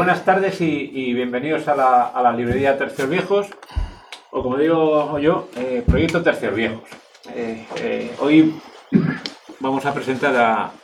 buenas tardes y bienvenidos a la librería Tercios Viejos, o como digo yo, Proyecto Tercios Viejos. Hoy vamos a presentar a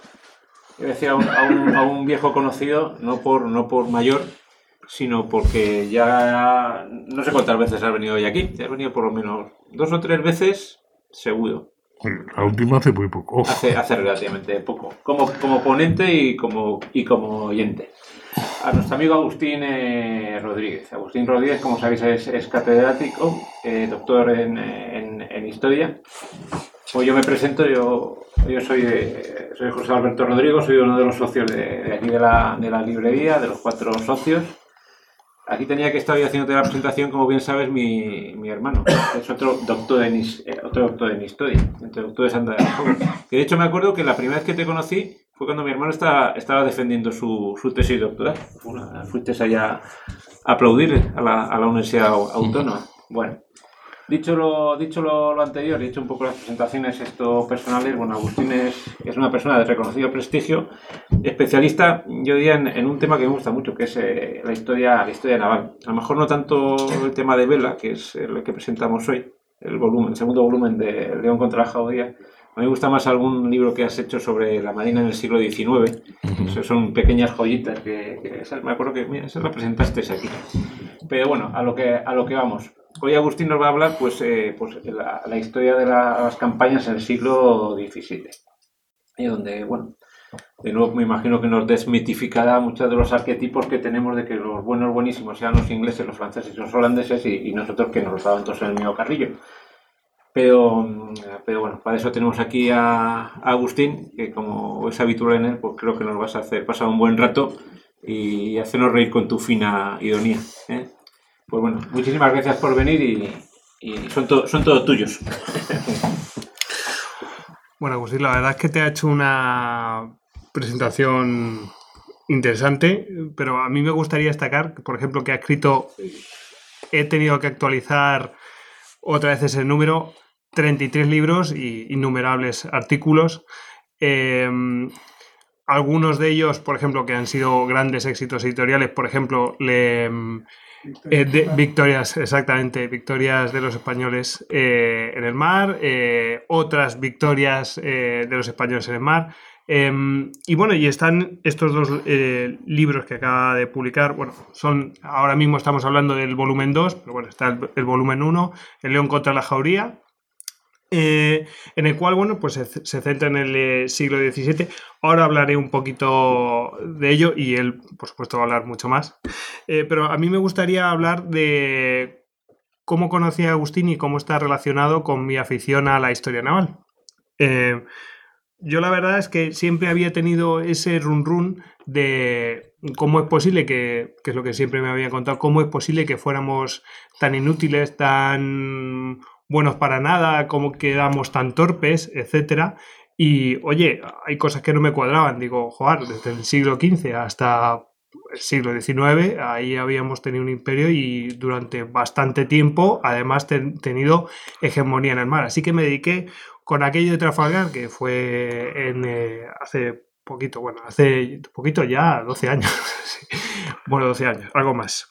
un viejo conocido, no por mayor, sino porque ya no sé cuántas veces has venido hoy aquí. Has venido por lo menos 2 o 3 veces, seguro. La última hace muy poco. Hace relativamente poco. Como ponente y como oyente. A nuestro amigo Agustín Rodríguez. Agustín Rodríguez, como sabéis, es catedrático, doctor en Historia. Pues yo me presento, yo soy José Alberto Rodrigo, soy uno de los socios de aquí de la librería, de los 4 socios. Aquí tenía que estar yo haciéndote la presentación, como bien sabes, mi hermano, que es otro doctor en Historia, doctor de Santa Joven. Que de hecho me acuerdo que la primera vez que te conocí fue cuando mi hermano estaba defendiendo su tesis doctoral. Fuiste allá a aplaudir a la Universidad Autónoma. Bueno, dicho lo anterior, dicho un poco las presentaciones personales, bueno, Agustín es una persona de reconocido prestigio, especialista, yo diría, en un tema que me gusta mucho, que es la historia naval. A lo mejor no tanto el tema de Vela, que es el que presentamos hoy, el segundo volumen de León contra la Jauría. A mí me gusta más algún libro que has hecho sobre la Marina en el siglo XIX. Son pequeñas joyitas que me acuerdo que esa la presentaste aquí. Pero bueno, a lo que vamos. Hoy Agustín nos va a hablar pues la historia de las campañas en el siglo XVII. Y donde, bueno, de nuevo me imagino que nos desmitificará muchos de los arquetipos que tenemos de que los buenísimos sean los ingleses, los franceses y los holandeses y nosotros que nos los daban todos en el mismo carrillo. Pero bueno, para eso tenemos aquí a Agustín, que como es habitual en él, pues creo que nos vas a hacer pasar un buen rato y hacernos reír con tu fina ironía, ¿eh? Pues bueno, muchísimas gracias por venir y son todos tuyos. Bueno, Agustín, la verdad es que te ha hecho una presentación interesante, pero a mí me gustaría destacar, por ejemplo, que ha escrito, he tenido que actualizar otra vez ese número, 33 libros y innumerables artículos. Algunos de ellos, por ejemplo, que han sido grandes éxitos editoriales, por ejemplo, victorias de los españoles en el mar, otras victorias de los españoles en el mar. Y bueno, y están estos 2 libros que acaba de publicar. Bueno, ahora mismo estamos hablando del volumen 2, pero bueno, está el volumen 1, El León contra la Jauría, en el cual, bueno, pues se centra en el siglo XVII. Ahora hablaré un poquito de ello y él, por supuesto, va a hablar mucho más. Pero a mí me gustaría hablar de cómo conocí a Agustín y cómo está relacionado con mi afición a la historia naval. Yo la verdad es que siempre había tenido ese run de cómo es posible que es lo que siempre me había contado, cómo es posible que fuéramos tan inútiles, tan buenos para nada, cómo quedamos tan torpes, etcétera. Y oye, hay cosas que no me cuadraban. Digo, joder, desde el siglo XV hasta el siglo XIX, ahí habíamos tenido un imperio y durante bastante tiempo, además, tenido hegemonía en el mar. Así que me dediqué con aquello de Trafalgar, que fue hace poquito ya, 12 años. Bueno, 12 años, algo más.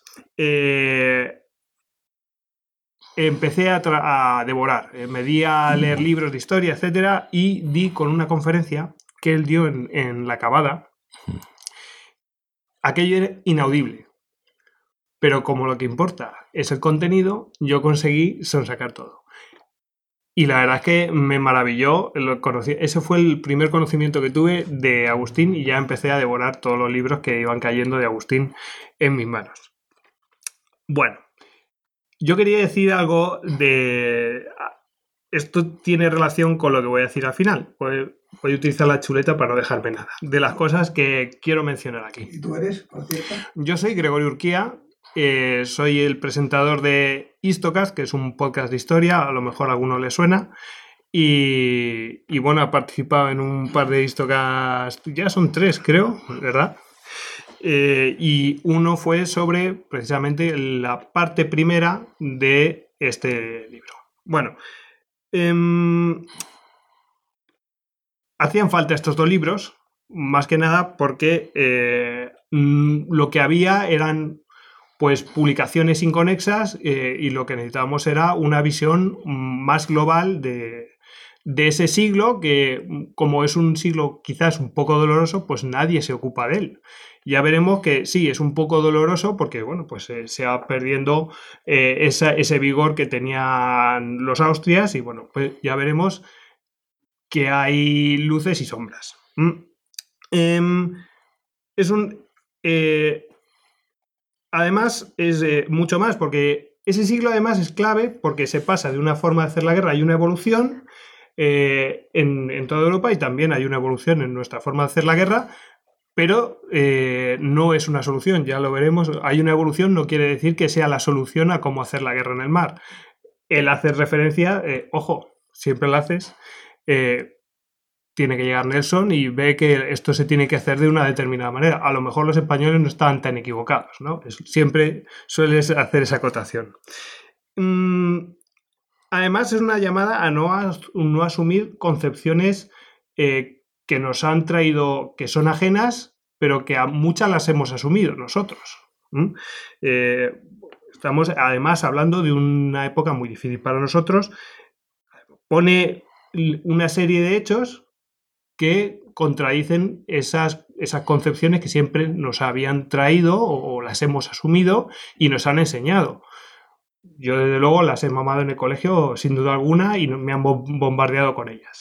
Empecé a devorar, me di a leer libros de historia, etcétera, y di con una conferencia que él dio en la Cavada. Aquello era inaudible, pero como lo que importa es el contenido, yo conseguí sonsacar todo. Y la verdad es que me maravilló, ese fue el primer conocimiento que tuve de Agustín y ya empecé a devorar todos los libros que iban cayendo de Agustín en mis manos. Bueno, yo quería decir algo de... Esto tiene relación con lo que voy a decir al final. Voy a utilizar la chuleta para no dejarme nada. De las cosas que quiero mencionar aquí. ¿Y tú eres, por cierto? Yo soy Gregorio Urquía. Soy el presentador de Histocast, que es un podcast de historia. A lo mejor a alguno le suena. Y bueno, he participado en un par de Histocast. Ya son 3, creo, ¿verdad? Y uno fue sobre precisamente la parte primera de este libro. Bueno, hacían falta estos 2 libros, más que nada porque lo que había eran pues publicaciones inconexas y lo que necesitábamos era una visión más global de ese siglo, que como es un siglo quizás un poco doloroso, pues nadie se ocupa de él. Ya veremos que sí, es un poco doloroso porque, bueno, pues se va perdiendo ese vigor que tenían los austrias y, bueno, pues ya veremos que hay luces y sombras. Es un... además, es mucho más, porque ese siglo además es clave porque se pasa de una forma de hacer la guerra y una evolución en toda Europa, y también hay una evolución en nuestra forma de hacer la guerra, pero no es una solución, ya lo veremos. Hay una evolución, no quiere decir que sea la solución a cómo hacer la guerra en el mar. El hacer referencia, ojo, siempre lo haces, tiene que llegar Nelson y ve que esto se tiene que hacer de una determinada manera. A lo mejor los españoles no estaban tan equivocados, ¿no? Siempre sueles hacer esa acotación. Además, es una llamada a no asumir concepciones que nos han traído, que son ajenas, pero que a muchas las hemos asumido nosotros. Estamos además hablando de una época muy difícil para nosotros. Pone una serie de hechos que contradicen esas concepciones que siempre nos habían traído o las hemos asumido y nos han enseñado. Yo, desde luego, las he mamado en el colegio, sin duda alguna, y me han bombardeado con ellas.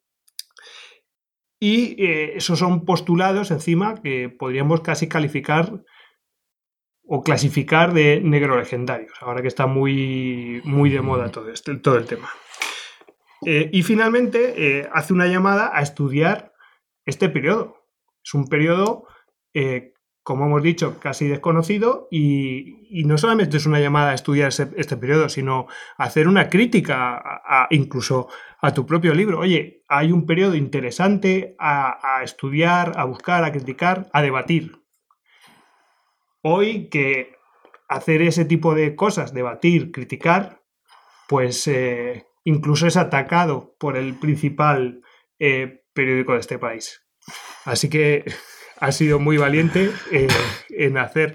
Y esos son postulados, encima, que podríamos casi calificar o clasificar de negrolegendarios, ahora que está muy, muy de moda todo el tema. Y finalmente hace una llamada a estudiar este periodo. Es un periodo, como hemos dicho, casi desconocido, y no solamente es una llamada a estudiar este periodo, sino a hacer una crítica incluso a tu propio libro. Oye, hay un periodo interesante a estudiar, a buscar, a criticar, a debatir. Hoy, que hacer ese tipo de cosas, debatir, criticar, pues incluso es atacado por el principal periódico de este país. Así que has sido muy valiente en hacer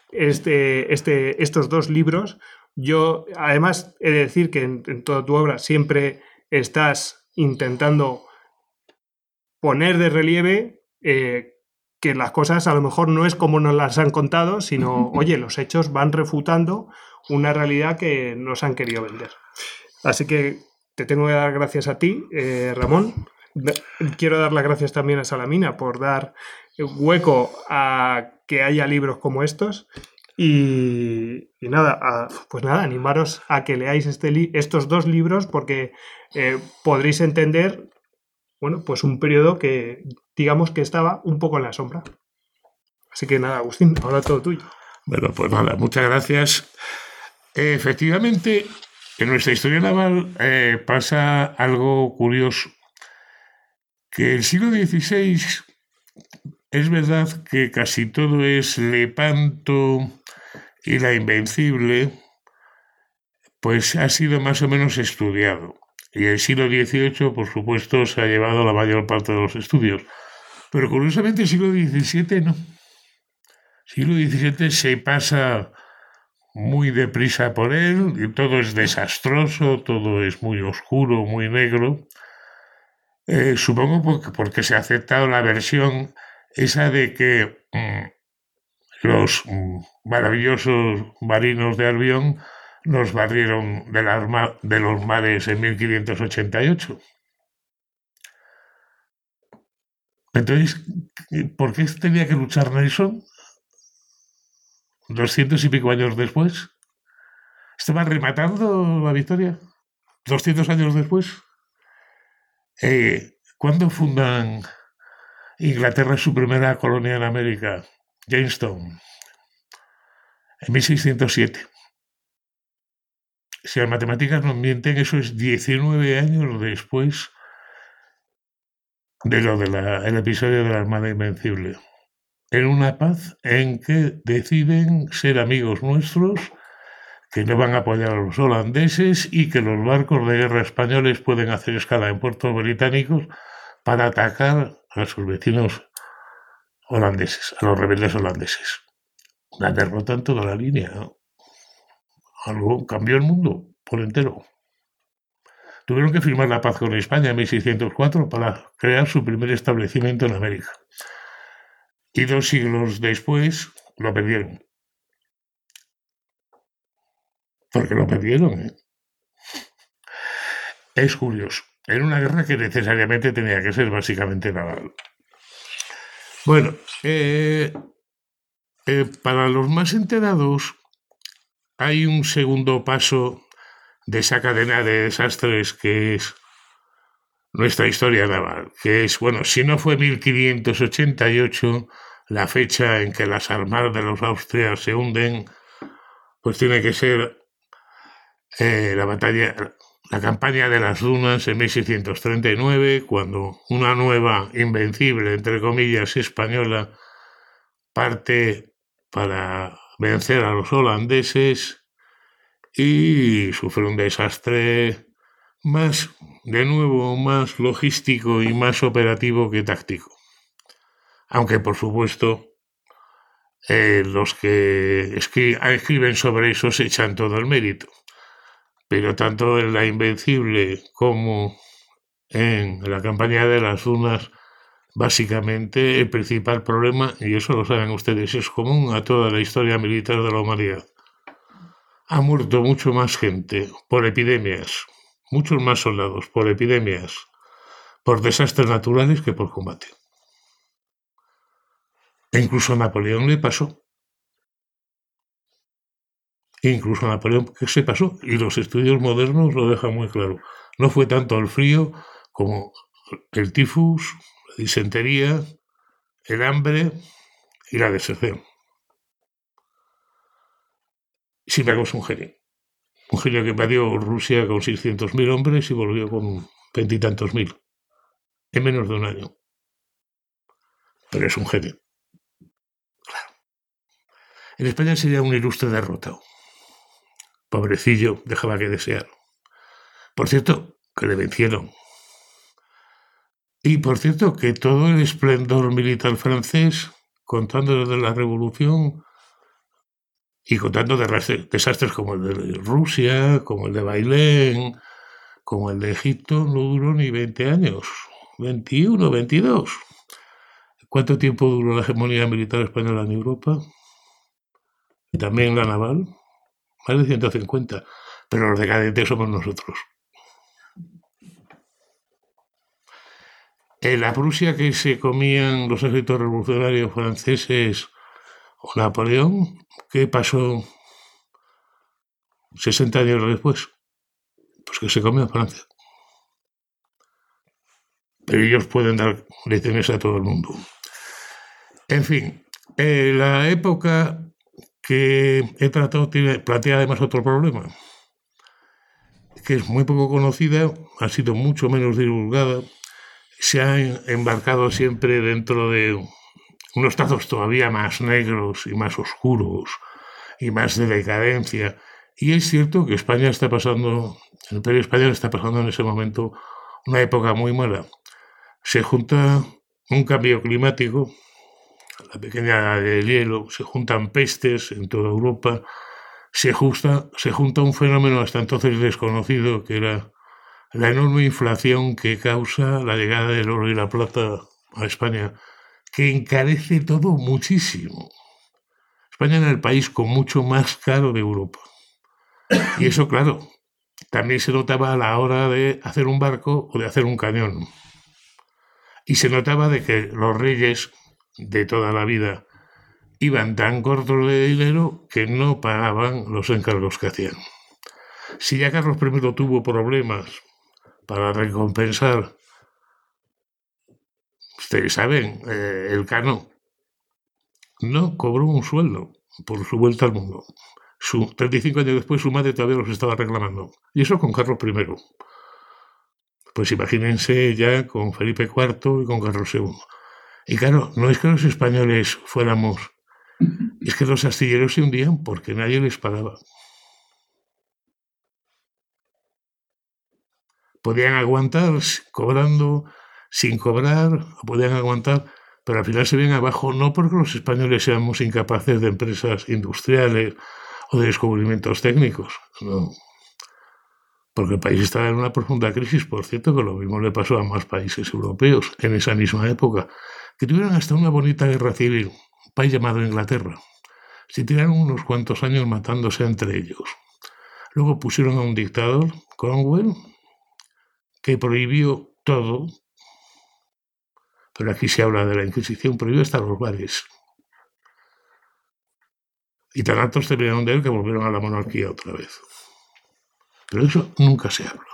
estos dos libros. Yo, además, he de decir que en toda tu obra siempre estás intentando poner de relieve que las cosas a lo mejor no es como nos las han contado, sino, oye, los hechos van refutando una realidad que nos han querido vender. Así que te tengo que dar gracias a ti, Ramón. Quiero dar las gracias también a Salamina por dar hueco a que haya libros como estos. Y nada, pues nada, animaros a que leáis estos dos libros, porque podréis entender, bueno, pues un periodo que digamos que estaba un poco en la sombra. Así que nada, Agustín, ahora todo tuyo. Bueno, pues nada, muchas gracias. Efectivamente, en nuestra historia naval pasa algo curioso, que el siglo XVI es verdad que casi todo es Lepanto y la Invencible, pues ha sido más o menos estudiado. Y el siglo XVIII, por supuesto, se ha llevado la mayor parte de los estudios. Pero curiosamente el siglo XVII no. El siglo XVII se pasa muy deprisa por él, y todo es desastroso, todo es muy oscuro, muy negro. Supongo porque se ha aceptado la versión esa de que los maravillosos marinos de Albión nos barrieron de los mares en 1588. Entonces, ¿por qué tenía que luchar Nelson 200 y pico años después? ¿Estaba rematando la victoria 200 años después? ¿Cuándo fundan Inglaterra su primera colonia en América? Jamestown. En 1607. Si las matemáticas no mienten, eso es 19 años después de lo del episodio de la Armada Invencible. En una paz en que deciden ser amigos nuestros, que no van a apoyar a los holandeses y que los barcos de guerra españoles pueden hacer escala en puertos británicos para atacar a sus vecinos holandeses, a los rebeldes holandeses. La derrota en toda la línea, ¿no? Algo cambió el mundo por entero. Tuvieron que firmar la paz con España en 1604 para crear su primer establecimiento en América. Y 2 siglos después lo perdieron. Porque lo perdieron, ¿eh? Es curioso. En una guerra que necesariamente tenía que ser básicamente naval. Bueno, para los más enterados, hay un segundo paso de esa cadena de desastres que es nuestra historia naval, que es, bueno, si no fue 1588, la fecha en que las armadas de los Austrias se hunden, pues tiene que ser la campaña de las Dunas en 1639, cuando una nueva invencible, entre comillas, española, parte para vencer a los holandeses y sufre un desastre más, de nuevo, más logístico y más operativo que táctico. Aunque, por supuesto, los que escriben sobre eso se echan todo el mérito. Pero tanto en la Invencible como en la campaña de las Dunas, básicamente el principal problema, y eso lo saben ustedes, es común a toda la historia militar de la humanidad. Ha muerto mucho más gente por epidemias, muchos más soldados por epidemias, por desastres naturales que por combate. E incluso a Napoleón le pasó. Incluso a Napoleón que se pasó, y los estudios modernos lo dejan muy claro. No fue tanto el frío como el tifus, la disentería, el hambre y la deserción. Sin embargo, es un genio. Un genio que invadió Rusia con 600.000 hombres y volvió con 20 y tantos mil en menos de un año. Pero es un genio. Claro. En España sería un ilustre derrotado. Pobrecillo, dejaba que desear. Por cierto, que le vencieron. Y por cierto, que todo el esplendor militar francés, contando desde la Revolución y contando de desastres como el de Rusia, como el de Bailén, como el de Egipto, no duró ni 20 años. 21, 22. ¿Cuánto tiempo duró la hegemonía militar española en Europa? Y también la naval. Más de 150. Pero los decadentes somos nosotros. En la Prusia que se comían los ejércitos revolucionarios franceses o Napoleón, ¿qué pasó 60 años después? Pues que se comió Francia. Pero ellos pueden dar lecciones a todo el mundo. En fin, la época que he tratado plantea además otro problema, que es muy poco conocida, ha sido mucho menos divulgada, se ha embarcado siempre dentro de unos trazos todavía más negros y más oscuros y más de decadencia. Y es cierto que España está pasando, el Imperio Español está pasando en ese momento una época muy mala. Se junta un cambio climático, la pequeña edad del hielo, se juntan pestes en toda Europa, se junta un fenómeno hasta entonces desconocido que era la enorme inflación que causa la llegada del oro y la plata a España, que encarece todo muchísimo. España era el país con mucho más caro de Europa. Y eso, claro, también se notaba a la hora de hacer un barco o de hacer un cañón. Y se notaba de que los reyes de toda la vida iban tan cortos de dinero que no pagaban los encargos que hacían. Si ya Carlos I tuvo problemas para recompensar, ustedes saben, el Cano no cobró un sueldo por su vuelta al mundo. 35 años después su madre todavía los estaba reclamando. Y eso con Carlos I. Pues imagínense ya con Felipe IV y con Carlos II. Y claro, no es que los españoles fuéramos, es que los astilleros se hundían porque nadie les pagaba. Podían aguantar cobrando, sin cobrar, podían aguantar, pero al final se ven abajo no porque los españoles seamos incapaces de empresas industriales o de descubrimientos técnicos, no. Porque el país estaba en una profunda crisis, por cierto, que lo mismo le pasó a más países europeos en esa misma época, que tuvieron hasta una bonita guerra civil, un país llamado Inglaterra. Se tiraron unos cuantos años matándose entre ellos. Luego pusieron a un dictador, Cromwell, que prohibió todo, pero aquí se habla de la Inquisición, prohibió hasta los bares. Y tan altos terminaron de él que volvieron a la monarquía otra vez. Pero eso nunca se habla.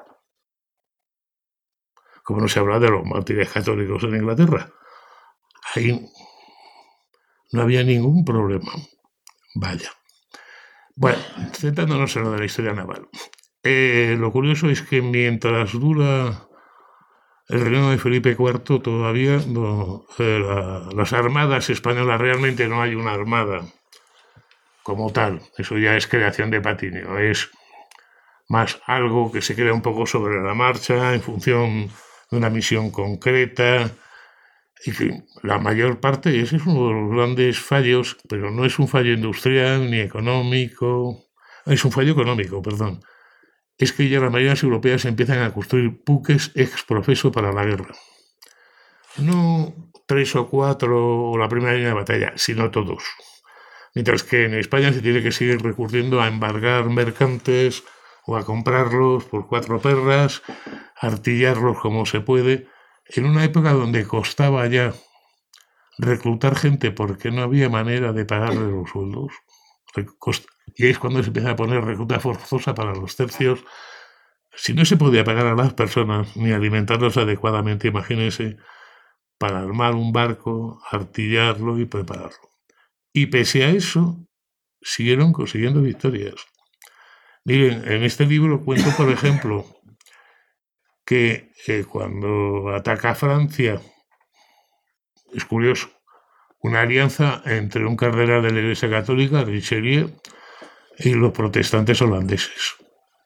Como no se habla de los mártires católicos en Inglaterra. Ahí no había ningún problema. Vaya. Bueno, centrándonos en lo de la historia naval. Lo curioso es que mientras dura el reinado de Felipe IV, todavía las armadas españolas, realmente no hay una armada como tal. Eso ya es creación de Patiño. Es más algo que se crea un poco sobre la marcha en función de una misión concreta, y que la mayor parte, ese es uno de los grandes fallos, pero no es un fallo industrial ni económico, es un fallo económico, perdón, es que ya las mayorías europeas empiezan a construir buques ex profeso para la guerra. No 3 o 4 o la primera línea de batalla, sino todos. Mientras que en España se tiene que seguir recurriendo a embargar mercantes o a comprarlos por 4 perras, artillarlos como se puede, en una época donde costaba ya reclutar gente porque no había manera de pagarle los sueldos. Y es cuando se empieza a poner recluta forzosa para los tercios. Si no se podía pagar a las personas ni alimentarlos adecuadamente, imagínense, para armar un barco, artillarlo y prepararlo. Y pese a eso, siguieron consiguiendo victorias. Miren, en este libro cuento, por ejemplo, que cuando ataca Francia, es curioso, una alianza entre un cardenal de la Iglesia Católica, Richelieu, y los protestantes holandeses.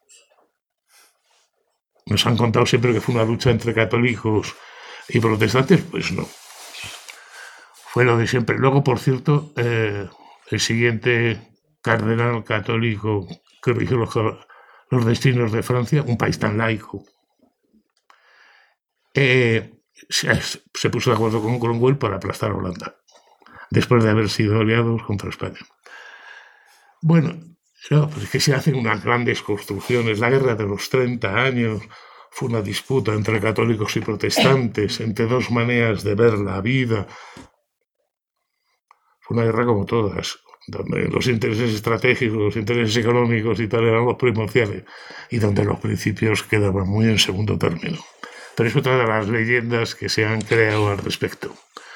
Nos han contado siempre que fue una lucha entre católicos y protestantes, pues no. Fue lo de siempre. Luego, por cierto, el siguiente cardenal católico que rigió los destinos de Francia, un país tan laico, se puso de acuerdo con Cromwell para aplastar a Holanda, después de haber sido aliados contra España. Bueno, no, pues es que se hacen unas grandes construcciones. La guerra de los 30 años fue una disputa entre católicos y protestantes, entre dos maneras de ver la vida. Fue una guerra como todas, donde los intereses estratégicos, los intereses económicos y tal eran los primordiales, y donde los principios quedaban muy en segundo término. Pero es otra de las leyendas que se han creado al respecto.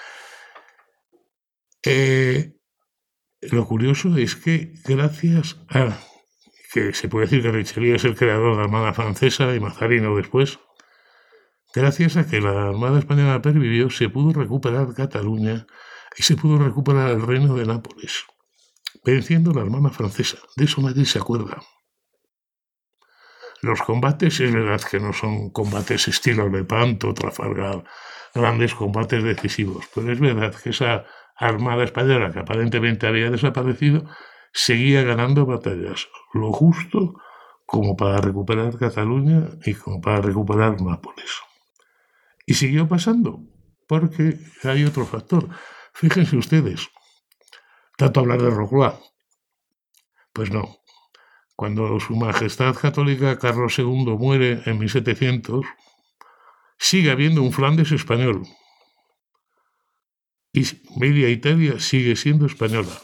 Lo curioso es que gracias a que se puede decir que Richelieu es el creador de la Armada Francesa y Mazarino después, gracias a que la Armada Española pervivió, se pudo recuperar Cataluña y se pudo recuperar el reino de Nápoles, venciendo la Armada Francesa. De eso nadie se acuerda. Los combates, es verdad que no son combates estilo Lepanto, Trafalgar, grandes combates decisivos, pero es verdad que esa Armada Española, que aparentemente había desaparecido, seguía ganando batallas, lo justo como para recuperar Cataluña y como para recuperar Nápoles. Y siguió pasando, porque hay otro factor. Fíjense ustedes, tanto hablar de Rocroi, pues no. Cuando Su Majestad Católica Carlos II muere en 1700, sigue habiendo un Flandes español. Y media Italia sigue siendo española.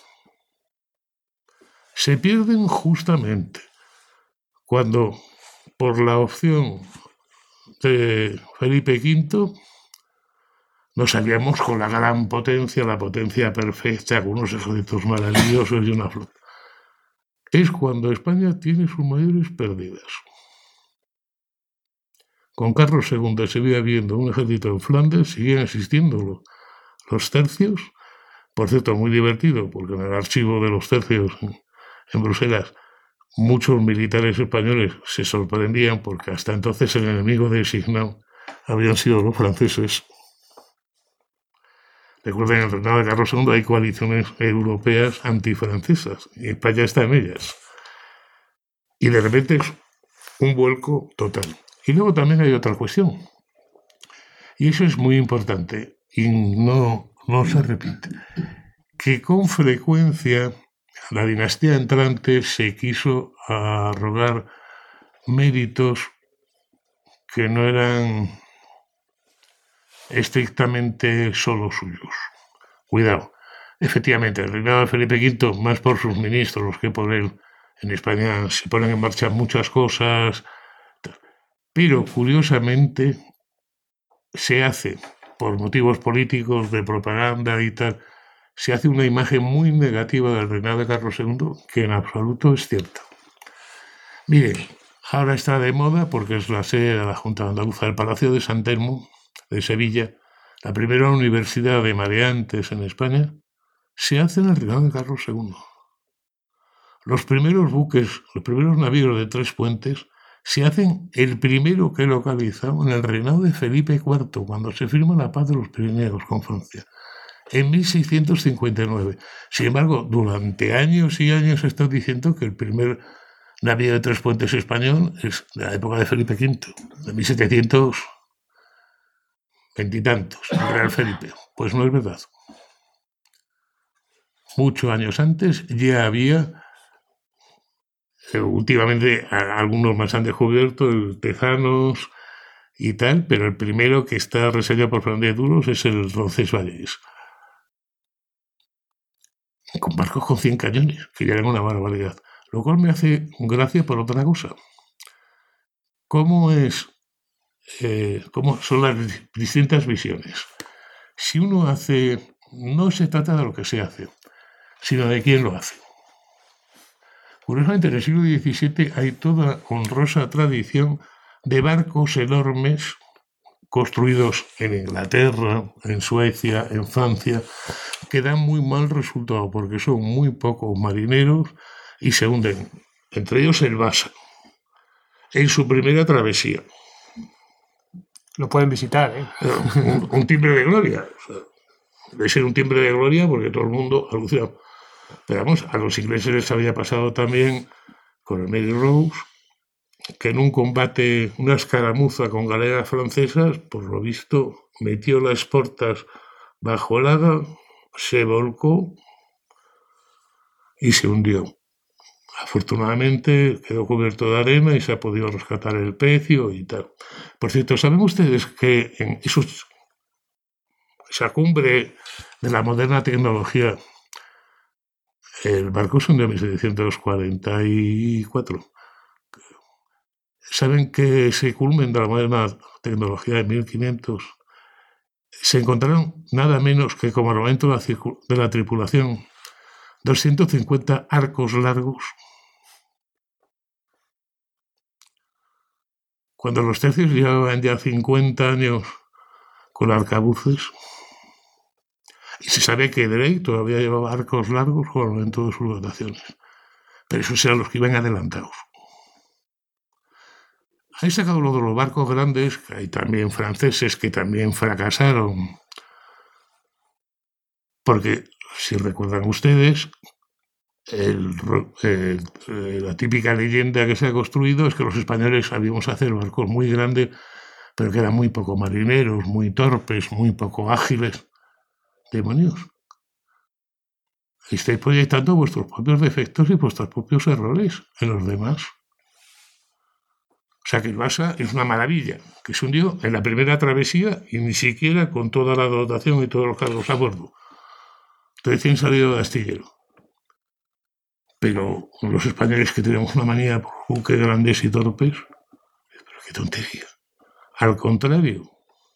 Se pierden justamente cuando, por la opción de Felipe V, nos aliamos con la gran potencia, la potencia perfecta, con unos ejércitos maravillosos y una flota. Es cuando España tiene sus mayores pérdidas. Con Carlos II seguía habiendo un ejército en Flandes, siguen existiendo los tercios. Por cierto, muy divertido, porque en el archivo de los tercios en Bruselas muchos militares españoles se sorprendían porque hasta entonces el enemigo designado habían sido los franceses. Recuerden, en el reinado de Carlos II hay coaliciones europeas antifrancesas y España está en ellas. Y de repente es un vuelco total. Y luego también hay otra cuestión. Y eso es muy importante y no se repite. Que con frecuencia la dinastía entrante se quiso arrogar méritos que no eran estrictamente solo suyos. Cuidado. Efectivamente, el reinado de Felipe V, más por sus ministros que por él, en España se ponen en marcha muchas cosas, pero curiosamente se hace, por motivos políticos, de propaganda y tal, se hace una imagen muy negativa del reinado de Carlos II que en absoluto es cierta. Miren, ahora está de moda porque es la sede de la Junta Andaluza del Palacio de San Telmo, de Sevilla, la primera universidad de mareantes en España, se hace en el reinado de Carlos II. Los primeros buques, los primeros navíos de 3 puentes, se hacen el primero que he localizado en el reinado de Felipe IV, cuando se firma la paz de los Pirineos con Francia, en 1659. Sin embargo, durante años y años he estado diciendo que el primer navío de 3 puentes español es de la época de Felipe V, de 1720 y tantos, el Real Felipe. Pues no es verdad. Muchos años antes ya había, últimamente algunos más han descubierto, el Tezanos y tal, pero el primero que está reseñado por Fernández Duros es el Roncesvalles, con barcos con 100 cañones, que ya eran una barbaridad. Lo cual me hace gracia por otra cosa. ¿Cómo son las distintas visiones? Si uno hace, no se trata de lo que se hace, sino de quién lo hace. Curiosamente, en el siglo XVII hay toda honrosa tradición de barcos enormes construidos en Inglaterra, en Suecia, en Francia, que dan muy mal resultado porque son muy pocos marineros y se hunden. Entre ellos el Vasa, en su primera travesía. Lo pueden visitar, ¿eh? Un timbre de gloria. O sea, debe ser un timbre de gloria porque todo el mundo alucina. Pero vamos, a los ingleses les había pasado también con el Mary Rose, que en un combate, una escaramuza con galeras francesas, por lo visto, metió las portas bajo el agua, se volcó y se hundió. Afortunadamente quedó cubierto de arena y se ha podido rescatar el pecio y tal. Por cierto, ¿saben ustedes que en esa cumbre de la moderna tecnología, el barco se hundió en 1744? ¿Saben que ese culmen de la moderna tecnología de 1500 se encontraron nada menos que como armamento de la tripulación 250 arcos largos? Cuando los tercios llevaban ya 50 años con arcabuces, y se sabe que Drake todavía llevaba arcos largos con el armamento de sus dotaciones, pero esos eran los que iban adelantados. Hay sacado lo de los barcos grandes, que hay también franceses que también fracasaron, porque, si recuerdan ustedes, la típica leyenda que se ha construido es que los españoles sabíamos hacer barcos muy grandes, pero que eran muy poco marineros, muy torpes, muy poco ágiles. ¡Demonios! Estáis proyectando vuestros propios defectos y vuestros propios errores en los demás. O sea que el Vasa es una maravilla, que se hundió en la primera travesía y ni siquiera con toda la dotación y todos los cargos a bordo. Recién salido de astillero. Pero los españoles que tenemos una manía por buques grandes y torpes, pero qué tontería. Al contrario,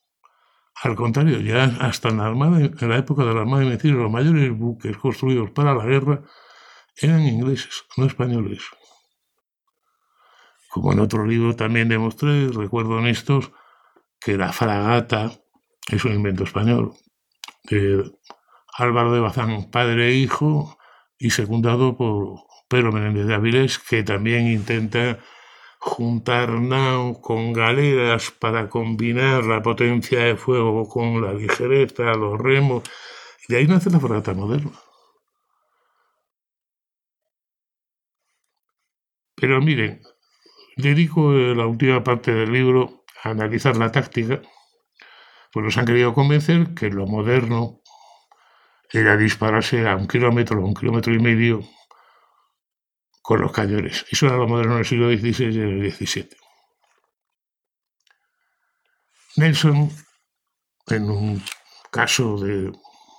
ya hasta en la época de la Armada de Invencible, los mayores buques construidos para la guerra eran ingleses, no españoles. Como en otro libro también demostré, recuerdo en estos, que la fragata es un invento español, de Álvaro de Bazán, padre e hijo, y secundado por Pedro Menéndez de Avilés, que también intenta juntar nao con galeras para combinar la potencia de fuego con la ligereza, los remos. De ahí nace la fragata moderna. Pero miren, dedico la última parte del libro a analizar la táctica, pues nos han querido convencer que lo moderno era dispararse a 1 kilómetro o 1,5 kilómetros con los cañones. Eso era lo moderno del siglo XVI y el XVII. Nelson, en un caso de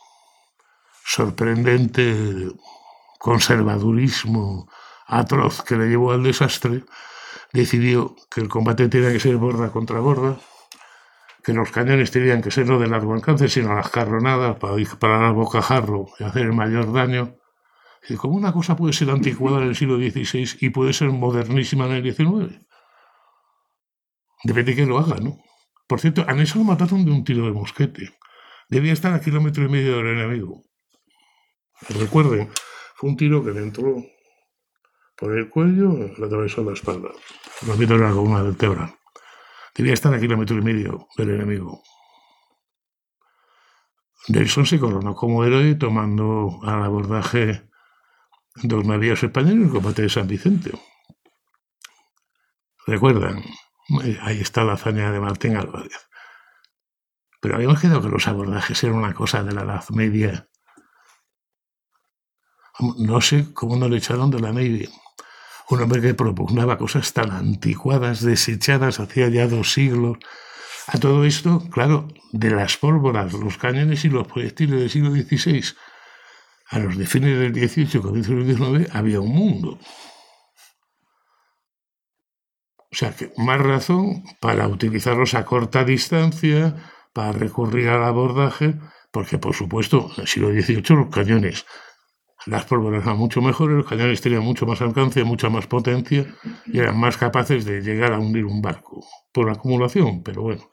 sorprendente conservadurismo atroz que le llevó al desastre, decidió que el combate tenía que ser borda contra borda, que los cañones tenían que ser no de largo alcance, sino las carronadas para disparar al bocajarro y hacer el mayor daño. Y como una cosa puede ser anticuada en el siglo XVI y puede ser modernísima en el XIX. Depende de que lo haga, ¿no? Por cierto, a Nelson lo mataron de un tiro de mosquete. Debía estar a 1,5 kilómetros del enemigo. Recuerden, fue un tiro que le entró por el cuello, le atravesó la espalda, rompiendo la columna vertebral. Debía estar a 1,5 kilómetros del enemigo. Nelson se coronó como héroe tomando al abordaje 2 navíos españoles en el combate de San Vicente. ¿Recuerdan? Ahí está la hazaña de Martín Álvarez. Pero habíamos quedado que los abordajes eran una cosa de la Edad Media. No sé cómo no le echaron de la Navy. Un hombre que propugnaba cosas tan anticuadas, desechadas hacía ya 2 siglos. A todo esto, claro, de las pólvoras, los cañones y los proyectiles del siglo XVI a los de fines del XVIII, comienzos del XIX, había un mundo. O sea, que más razón para utilizarlos a corta distancia, para recurrir al abordaje, porque, por supuesto, en el siglo XVIII los cañones, las pólvoras eran mucho mejores, los cañones tenían mucho más alcance, mucha más potencia y eran más capaces de llegar a hundir un barco por acumulación, pero bueno.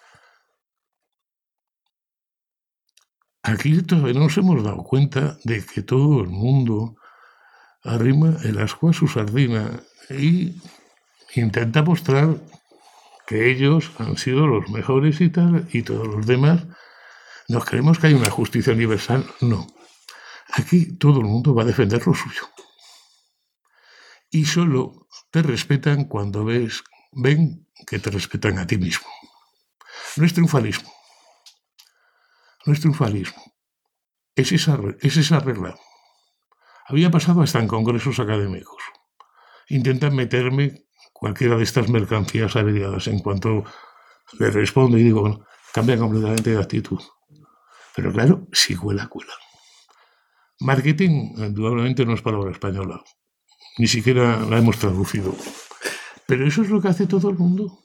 Aquí todavía no nos hemos dado cuenta de que todo el mundo arrima el ascua a su sardina y intenta mostrar que ellos han sido los mejores y tal, y todos los demás nos creemos que hay una justicia universal. No. Aquí todo el mundo va a defender lo suyo. Y solo te respetan cuando ven que te respetan a ti mismo. No es triunfalismo. No es triunfalismo. Es esa regla. Había pasado hasta en congresos académicos. Intentan meterme cualquiera de estas mercancías averiadas. En cuanto le respondo y digo, bueno, cambia completamente de actitud. Pero claro, si cuela, cuela. Marketing, indudablemente, no es palabra española. Ni siquiera la hemos traducido. Pero eso es lo que hace todo el mundo.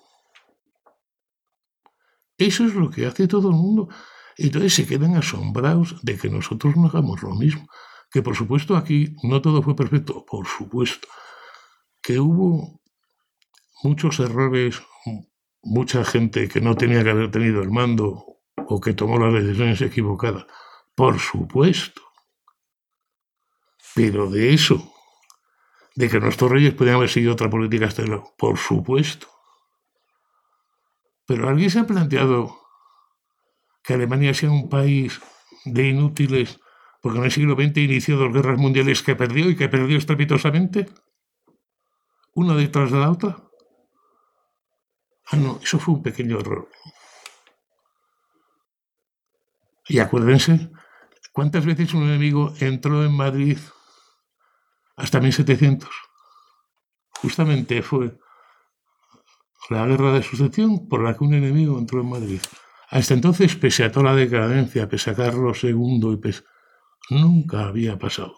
Eso es lo que hace todo el mundo. Entonces se quedan asombrados de que nosotros no hagamos lo mismo. Que por supuesto aquí no todo fue perfecto. Por supuesto. Que hubo muchos errores, mucha gente que no tenía que haber tenido el mando o que tomó las decisiones equivocadas. Por supuesto. Pero de eso, de que nuestros reyes podían haber seguido otra política exterior, por supuesto. Pero ¿alguien se ha planteado que Alemania sea un país de inútiles porque en el siglo XX inició 2 guerras mundiales que perdió y que perdió estrepitosamente? Una detrás de la otra. Ah, no, eso fue un pequeño error. Y acuérdense, ¿cuántas veces un enemigo entró en Madrid hasta 1700? Justamente fue la guerra de sucesión por la que un enemigo entró en Madrid. Hasta entonces, pese a toda la decadencia, pese a Carlos II, nunca había pasado.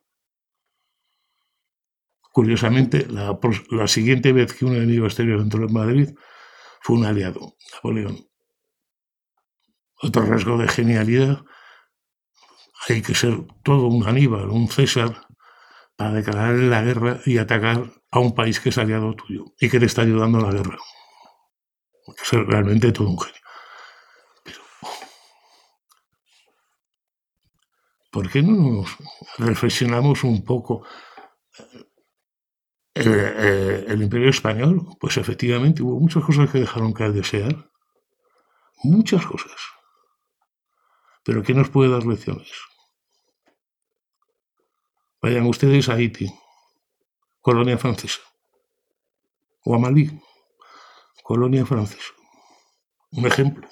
Curiosamente, la siguiente vez que un enemigo exterior entró en Madrid fue un aliado, Napoleón. Otro rasgo de genialidad, hay que ser todo un Aníbal, un César, para declarar la guerra y atacar a un país que es aliado tuyo y que te está ayudando en la guerra. Hay que ser realmente todo un genio. Pero, ¿por qué no nos reflexionamos un poco? El Imperio Español, pues efectivamente hubo muchas cosas que dejaron que desear. Muchas cosas. Pero ¿quién nos puede dar lecciones? Vayan ustedes a Haití, colonia francesa, o a Malí, colonia francesa. Un ejemplo.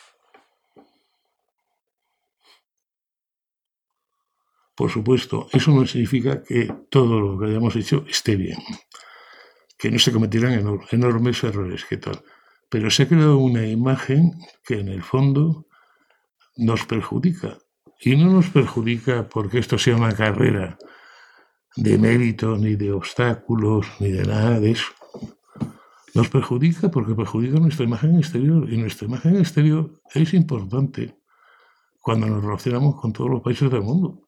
Por supuesto, eso no significa que todo lo que hayamos hecho esté bien, que no se cometerán enormes errores, ¿qué tal? Pero se ha creado una imagen que en el fondo nos perjudica. Y no nos perjudica porque esto sea una carrera de mérito, ni de obstáculos, ni de nada de eso. Nos perjudica porque perjudica nuestra imagen exterior. Y nuestra imagen exterior es importante cuando nos relacionamos con todos los países del mundo.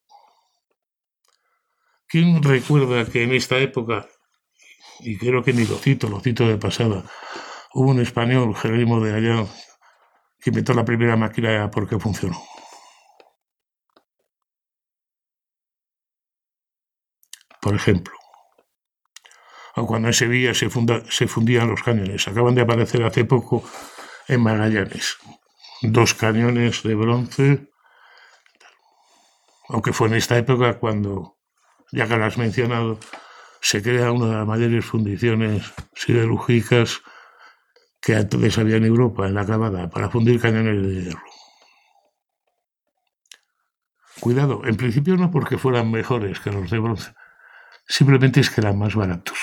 ¿Quién recuerda que en esta época, y creo que ni lo cito de pasada, hubo un español, Jerónimo de Ayala, que inventó la primera máquina porque funcionó? Por ejemplo. O cuando en Sevilla se fundían los cañones. Acaban de aparecer hace poco en Magallanes 2 cañones de bronce, aunque fue en esta época cuando, ya que lo has mencionado, se crea una de las mayores fundiciones siderúrgicas que antes había en Europa, en la clavada, para fundir cañones de hierro. Cuidado, en principio no porque fueran mejores que los de bronce, simplemente es que eran más baratos.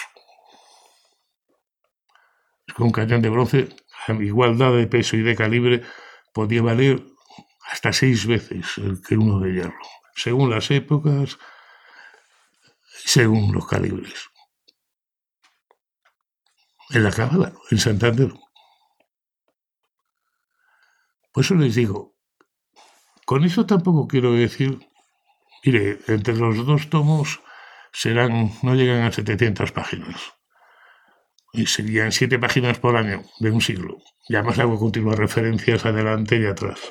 Es que un cañón de bronce, a igualdad de peso y de calibre, podía valer hasta 6 veces que uno de hierro, según las épocas, según los calibres. En la clavada, en Santander. Por eso les digo, con eso tampoco quiero decir, mire, entre los 2 tomos no llegan a 700 páginas. Y serían 7 páginas por año de un siglo. Y además hago continuas referencias adelante y atrás.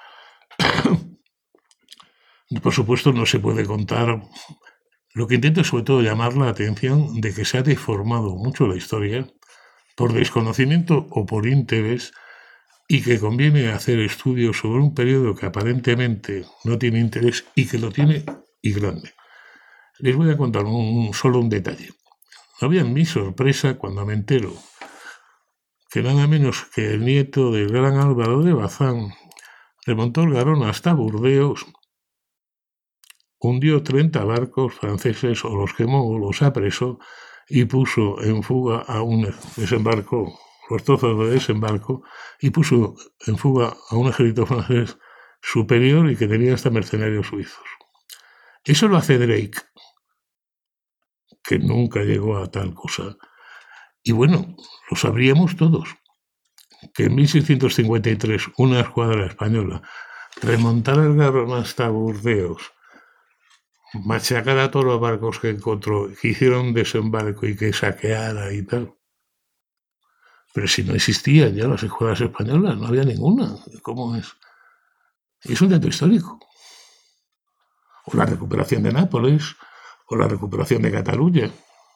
Por supuesto, no se puede contar. Lo que intento es sobre todo llamar la atención de que se ha deformado mucho la historia por desconocimiento o por interés, y que conviene hacer estudios sobre un periodo que aparentemente no tiene interés y que lo tiene y grande. Les voy a contar solo un detalle. No había mi sorpresa cuando me entero que nada menos que el nieto del gran Álvaro de Bazán remontó el Garona hasta Burdeos, hundió 30 barcos franceses o los quemó o los apresó y puso en fuga a un desembarco, los trozos de desembarco, y puso en fuga a un ejército francés superior y que tenía hasta mercenarios suizos. Eso lo hace Drake, que nunca llegó a tal cosa. Y bueno, lo sabríamos todos, que en 1653 una escuadra española remontara el Garona hasta Burdeos, machacara a todos los barcos que encontró, que hicieron desembarco y que saqueara y tal. Pero si no existían ya las escuadras españolas, no había ninguna. ¿Cómo es? Es un dato histórico. O la recuperación de Nápoles, o la recuperación de Cataluña.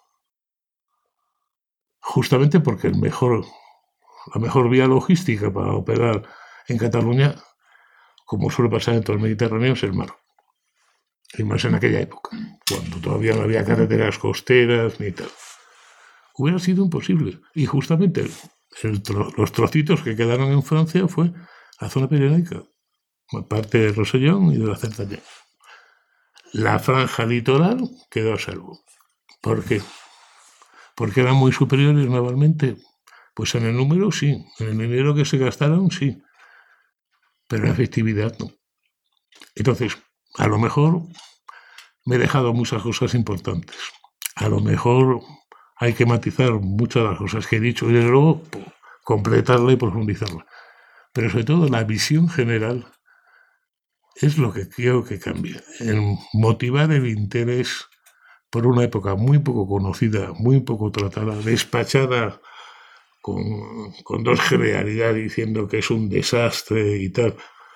Justamente porque la mejor vía logística para operar en Cataluña, como suele pasar en todo el Mediterráneo, es el mar. Y más en aquella época, cuando todavía no había carreteras costeras ni tal. Hubiera sido imposible. Y justamente los trocitos que quedaron en Francia fue la zona pirenaica, parte de Rosellón y de la Cerdaña. La franja litoral quedó a salvo. ¿Por qué? Porque eran muy superiores navalmente. Pues en el número sí, en el dinero que se gastaron sí, pero en efectividad no. Entonces, a lo mejor me he dejado muchas cosas importantes. A lo mejor hay que matizar muchas de las cosas que he dicho y luego completarla y profundizarla. Pero sobre todo la visión general es lo que quiero que cambie. En motivar el interés por una época muy poco conocida, muy poco tratada, despachada con dos generalidad diciendo que es un desastre y tal.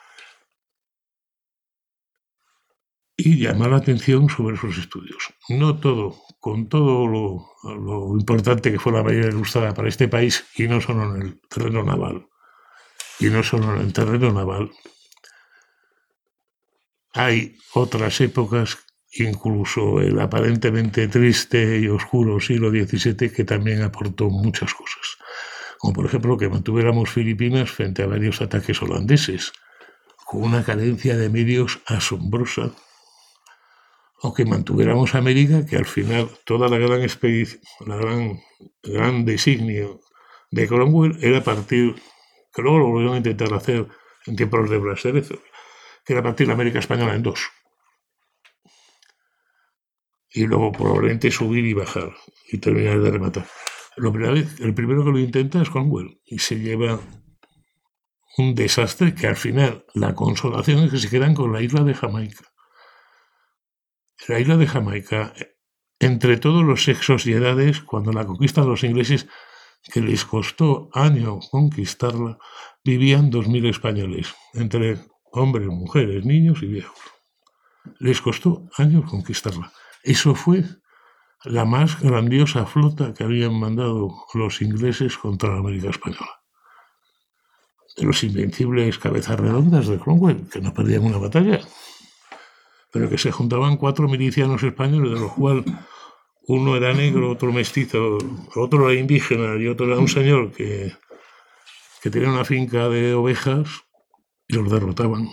Y llamar la atención sobre sus estudios. No todo, con todo lo importante que fue la mayoría ilustrada para este país, y no solo en el terreno naval. hay otras épocas, incluso el aparentemente triste y oscuro siglo XVII, que también aportó muchas cosas. Como por ejemplo que mantuviéramos Filipinas frente a varios ataques holandeses, con una carencia de medios asombrosa, o que mantuviéramos América, que al final toda la gran expedición, gran designio de Cromwell era partir, que luego lo volvieron a intentar hacer en tiempos de Blas de Lezo, que era partir la América española en dos. Y luego probablemente subir y bajar y terminar de rematar. El primero que lo intenta es Cromwell y se lleva un desastre que al final la consolación es que se quedan con la isla de Jamaica. La isla de Jamaica, entre todos los sexos y edades, cuando la conquistan los ingleses, que les costó años conquistarla, vivían 2.000 españoles, entre hombres, mujeres, niños y viejos. Les costó años conquistarla. Eso fue la más grandiosa flota que habían mandado los ingleses contra la América española. De los invencibles cabezas redondas de Cromwell, que no perdían una batalla, pero que se juntaban 4 milicianos españoles, de los cuales uno era negro, otro mestizo, otro era indígena y otro era un señor que tenía una finca de ovejas, y los derrotaban.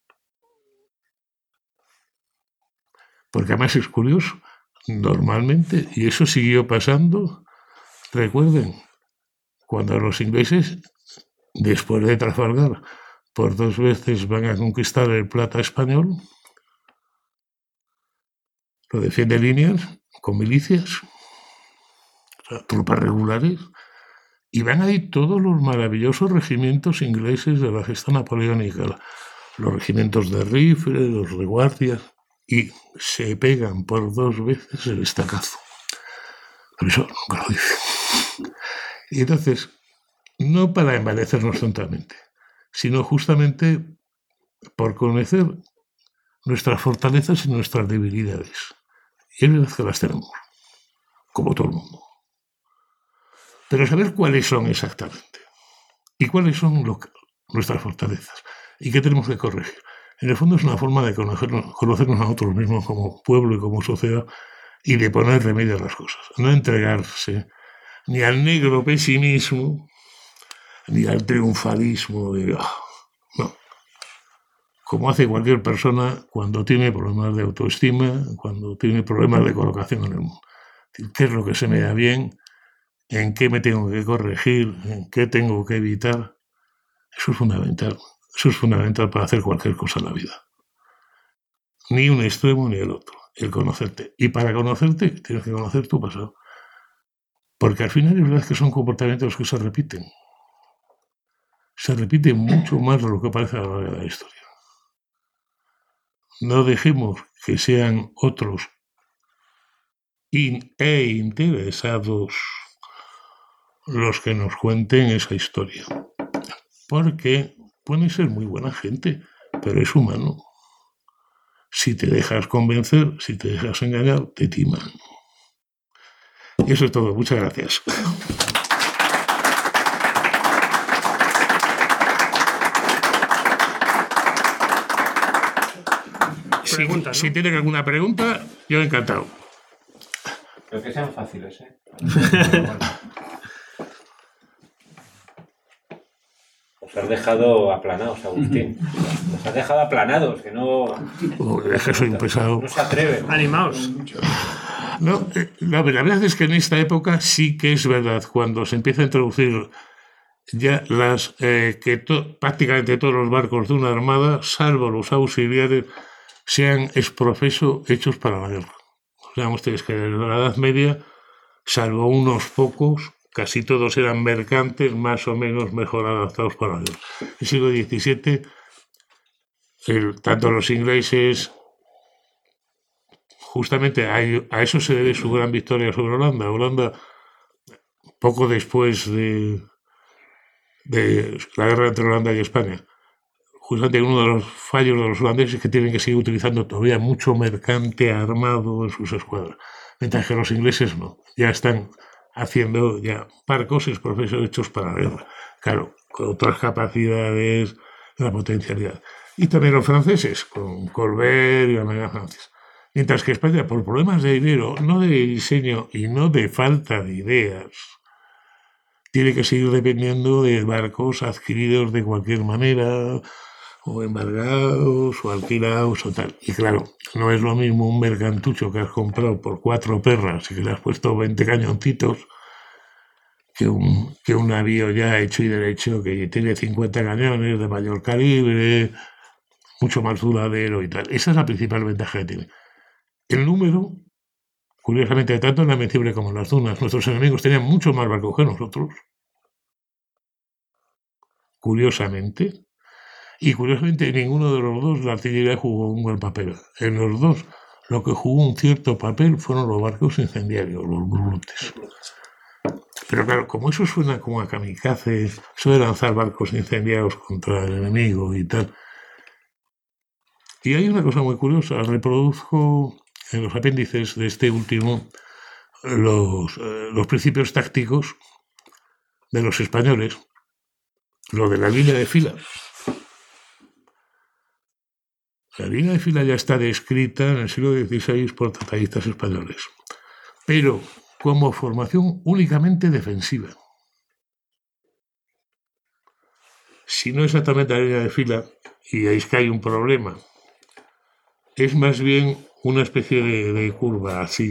Porque además es curioso, normalmente, y eso siguió pasando, recuerden, cuando los ingleses, después de Trafalgar, por 2 veces van a conquistar el Plata español, lo defiende líneas con milicias, o sea, tropas regulares, y van ahí todos los maravillosos regimientos ingleses de la gesta napoleónica, los regimientos de rifles, los de guardias, y se pegan por 2 veces el estacazo. Por eso nunca lo dicen. Y entonces, no para envanecernos tontamente, sino justamente por conocer nuestras fortalezas y nuestras debilidades. Y es verdad que las tenemos, como todo el mundo. Pero saber cuáles son exactamente y cuáles son nuestras fortalezas y qué tenemos que corregir. En el fondo es una forma de conocernos a nosotros mismos como pueblo y como sociedad y de poner remedio a las cosas. No entregarse ni al negro pesimismo ni al triunfalismo de... no. Como hace cualquier persona cuando tiene problemas de autoestima, cuando tiene problemas de colocación en el mundo. ¿Qué es lo que se me da bien? ¿En qué me tengo que corregir? ¿En qué tengo que evitar? Eso es fundamental. Eso es fundamental para hacer cualquier cosa en la vida. Ni un extremo ni el otro. El conocerte. Y para conocerte tienes que conocer tu pasado. Porque al final es verdad que son comportamientos que se repiten. Se repiten mucho más de lo que parece a lo largo de la historia. No dejemos que sean otros interesados los que nos cuenten esa historia. Porque pueden ser muy buena gente, pero es humano. Si te dejas convencer, si te dejas engañar, te timan. Y eso es todo. Muchas gracias. Si tienen alguna pregunta, yo encantado. Pero que sean fáciles, ¿eh? Os has dejado aplanados, Agustín. Os has dejado aplanados, que no... Es que soy un pesado. No se atreven. Animaos. No, la verdad es que en esta época sí que es verdad, cuando se empieza a introducir ya prácticamente todos los barcos de una armada, salvo los auxiliares, sean exprofeso hechos para la guerra. O sea, ustedes que en la Edad Media, salvo unos pocos, casi todos eran mercantes más o menos mejor adaptados para la guerra. En el siglo XVII, tanto los ingleses, justamente a eso se debe su gran victoria sobre Holanda. Holanda, poco después de la guerra entre Holanda y España, justamente uno de los fallos de los holandeses es que tienen que seguir utilizando todavía mucho mercante armado en sus escuadras, mientras que los ingleses no, ya están haciendo ya barcos exprofeso hechos para la guerra, claro, con otras capacidades, la potencialidad. Y también los franceses, con Colbert y la Marina francesa. Mientras que España, por problemas de dinero, no de diseño y no de falta de ideas, tiene que seguir dependiendo de barcos adquiridos de cualquier manera, o embargados, o alquilados, o tal. Y claro, no es lo mismo un mercantucho que has comprado por 4 perras y que le has puesto 20 cañoncitos, que un navío ya hecho y derecho, que tiene 50 cañones de mayor calibre, mucho más duradero y tal. Esa es la principal ventaja que tiene. El número, curiosamente, tanto en la Invencible como en las Dunas, nuestros enemigos tenían mucho más barcos que nosotros, curiosamente, y curiosamente ninguno de los dos la artillería jugó un buen papel. En los dos, lo que jugó un cierto papel fueron los barcos incendiarios, los brutes. Pero claro, como eso suena como a kamikaze, eso de lanzar barcos incendiarios contra el enemigo y tal. Y hay una cosa muy curiosa, reproduzco en los apéndices de este último los principios tácticos de los españoles, lo de la línea de fila. La línea de fila ya está descrita en el siglo XVI por tratadistas españoles, pero como formación únicamente defensiva. Si no exactamente la línea de fila, y ahí es que hay un problema, es más bien una especie de curva así.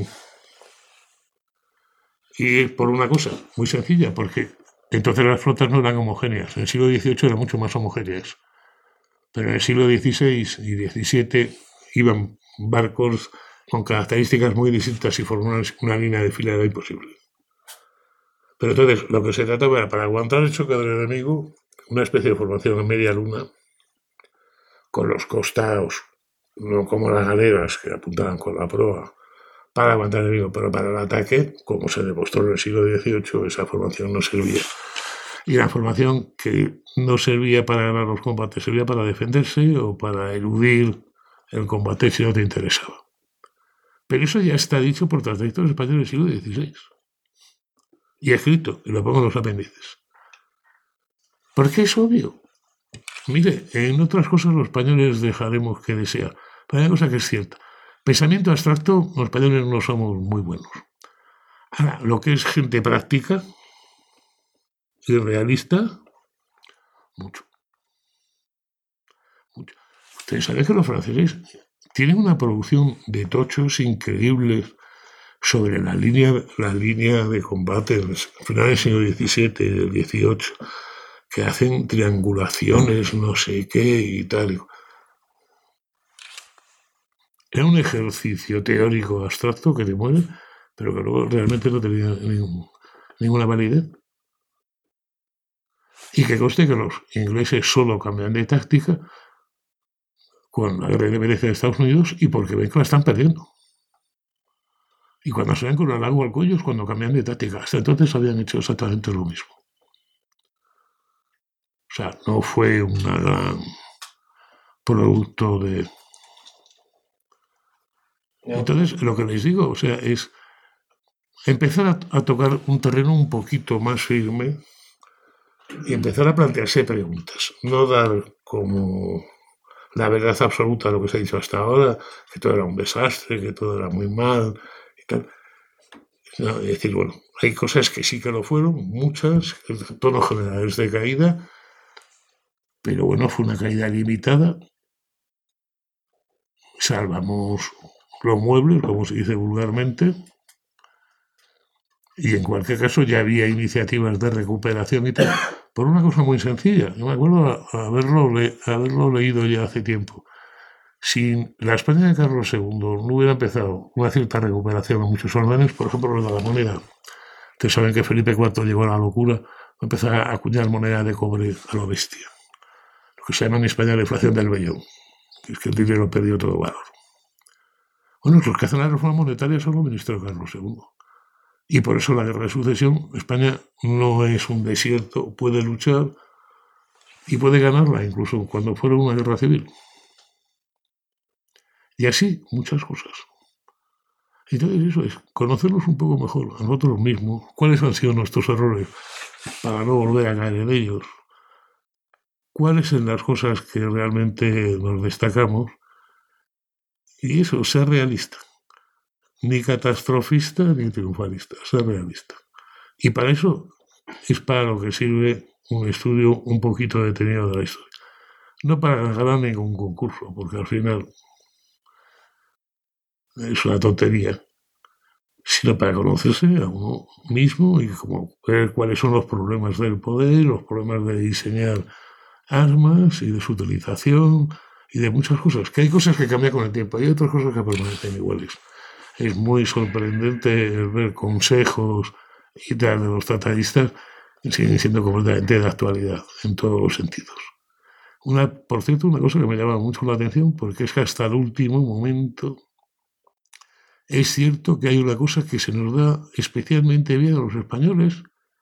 Y por una cosa muy sencilla, porque entonces las flotas no eran homogéneas. En el siglo XVIII eran mucho más homogéneas. Pero en el siglo XVI y XVII iban barcos con características muy distintas y formar una línea de fila era imposible. Pero entonces lo que se trataba era, para aguantar el choque del enemigo, una especie de formación en media luna, con los costados, no como las galeras que apuntaban con la proa, para aguantar el enemigo, pero para el ataque, como se demostró en el siglo XVIII, esa formación no servía. Y la formación que no servía para ganar los combates, servía para defenderse o para eludir el combate si no te interesaba. Pero eso ya está dicho por tratadistas españoles del siglo XVI. Y escrito, y lo pongo en los apéndices. ¿Por qué es obvio? Mire, en otras cosas los españoles dejaremos que desear. Pero hay una cosa que es cierta. Pensamiento abstracto, los españoles no somos muy buenos. Ahora, lo que es gente práctica y realista, mucho. Ustedes saben que los franceses tienen una producción de tochos increíbles sobre la línea de combate en finales del siglo XVII y del XVIII, que hacen triangulaciones, no sé qué y tal. Era un ejercicio teórico abstracto que te mueve, pero que luego realmente no tenía ninguna validez. Y que conste que los ingleses solo cambian de táctica con la guerra de independencia de Estados Unidos y porque ven que la están perdiendo. Y cuando se ven con el agua al cuello es cuando cambian de táctica. Hasta entonces habían hecho exactamente lo mismo. O sea, no fue un gran producto de... Entonces, lo que les digo, o sea, es empezar a tocar un terreno un poquito más firme y empezar a plantearse preguntas. No dar como la verdad absoluta a lo que se ha dicho hasta ahora, que todo era un desastre, que todo era muy mal y tal. No, es decir, bueno, hay cosas que sí que lo fueron, muchas, el tono general es de caída, pero bueno, fue una caída limitada. Salvamos los muebles, como se dice vulgarmente, y en cualquier caso ya había iniciativas de recuperación y tal, por una cosa muy sencilla. Yo me acuerdo haberlo leído ya hace tiempo. Si la España de Carlos II no hubiera empezado una cierta recuperación en muchos órdenes, por ejemplo, lo de la moneda, ustedes saben que Felipe IV llegó a la locura, empezó a acuñar moneda de cobre a lo bestia. Lo que se llama en España la inflación del vellón, que es que el dinero perdió todo valor. Bueno, los que hacen la reforma monetaria son los ministros de Carlos II. Y por eso la guerra de sucesión, España no es un desierto, puede luchar y puede ganarla, incluso cuando fuera una guerra civil. Y así, muchas cosas. Entonces eso es, conocernos un poco mejor a nosotros mismos, cuáles han sido nuestros errores para no volver a caer en ellos, cuáles son las cosas que realmente nos destacamos y eso, ser realista. Ni catastrofista ni triunfalista, ser realista. Y para eso es para lo que sirve un estudio un poquito detenido de la historia. No para ganar ningún concurso, porque al final es una tontería, sino para conocerse a uno mismo y como ver cuáles son los problemas del poder, los problemas de diseñar armas y de su utilización y de muchas cosas. Que hay cosas que cambian con el tiempo y hay otras cosas que permanecen iguales. Es muy sorprendente ver consejos y tal de los tratadistas siguen siendo completamente de actualidad en todos los sentidos. Por cierto, una cosa que me llama mucho la atención, porque es que hasta el último momento es cierto que hay una cosa que se nos da especialmente bien a los españoles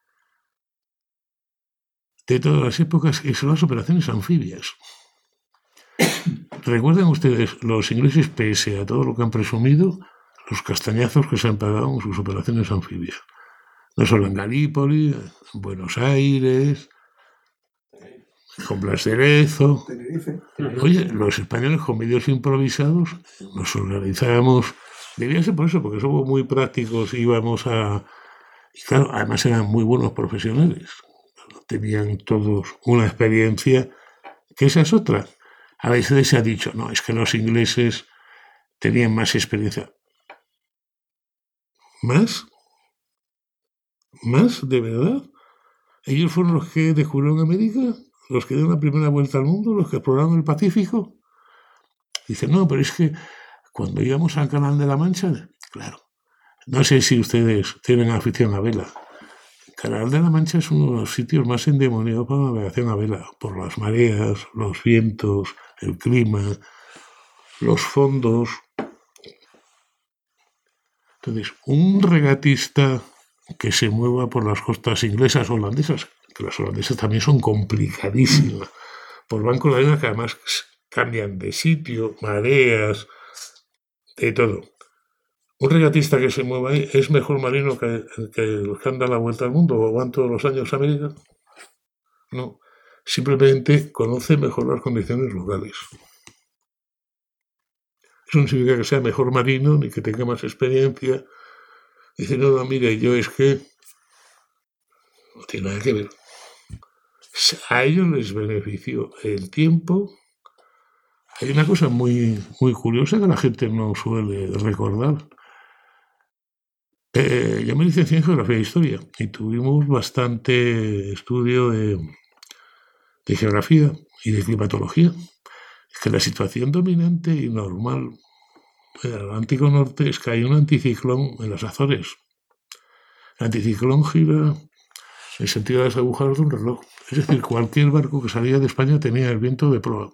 de todas las épocas, que son las operaciones anfibias. Recuerden ustedes, los ingleses, pese a todo lo que han presumido, los castañazos que se han pagado en sus operaciones anfibias. No solo en Galípoli, en Buenos Aires, con Blas de Lezo. Oye, los españoles con medios improvisados nos organizábamos. Debía ser por eso, porque somos muy prácticos, íbamos a... Y claro, además eran muy buenos profesionales. Tenían todos una experiencia, que esa es otra. A veces se ha dicho, no, es que los ingleses tenían más experiencia. ¿Más? ¿Más? ¿De verdad? ¿Ellos fueron los que descubrieron América? ¿Los que dieron la primera vuelta al mundo? ¿Los que exploraron el Pacífico? Dicen, no, pero es que cuando íbamos al Canal de la Mancha, claro, no sé si ustedes tienen afición a vela. El Canal de la Mancha es uno de los sitios más endemoniados para la navegación a vela, por las mareas, los vientos, el clima, los fondos. Entonces, un regatista que se mueva por las costas inglesas o holandesas, que las holandesas también son complicadísimas, por bancos de arena que además cambian de sitio, mareas, de todo. Un regatista que se mueva ahí es mejor marino que los que han dado la vuelta al mundo o van todos los años a América. No, simplemente conoce mejor las condiciones locales. Eso no significa que sea mejor marino ni que tenga más experiencia. Dice, no, mire, yo es que no tiene nada que ver. A ellos les benefició el tiempo. Hay una cosa muy, muy curiosa que la gente no suele recordar. Yo me licencié en Geografía e Historia y tuvimos bastante estudio de geografía y de climatología. Es que la situación dominante y normal en el Atlántico Norte es que hay un anticiclón en las Azores. El anticiclón gira en sentido de las agujas de un reloj. Es decir, cualquier barco que salía de España tenía el viento de proa.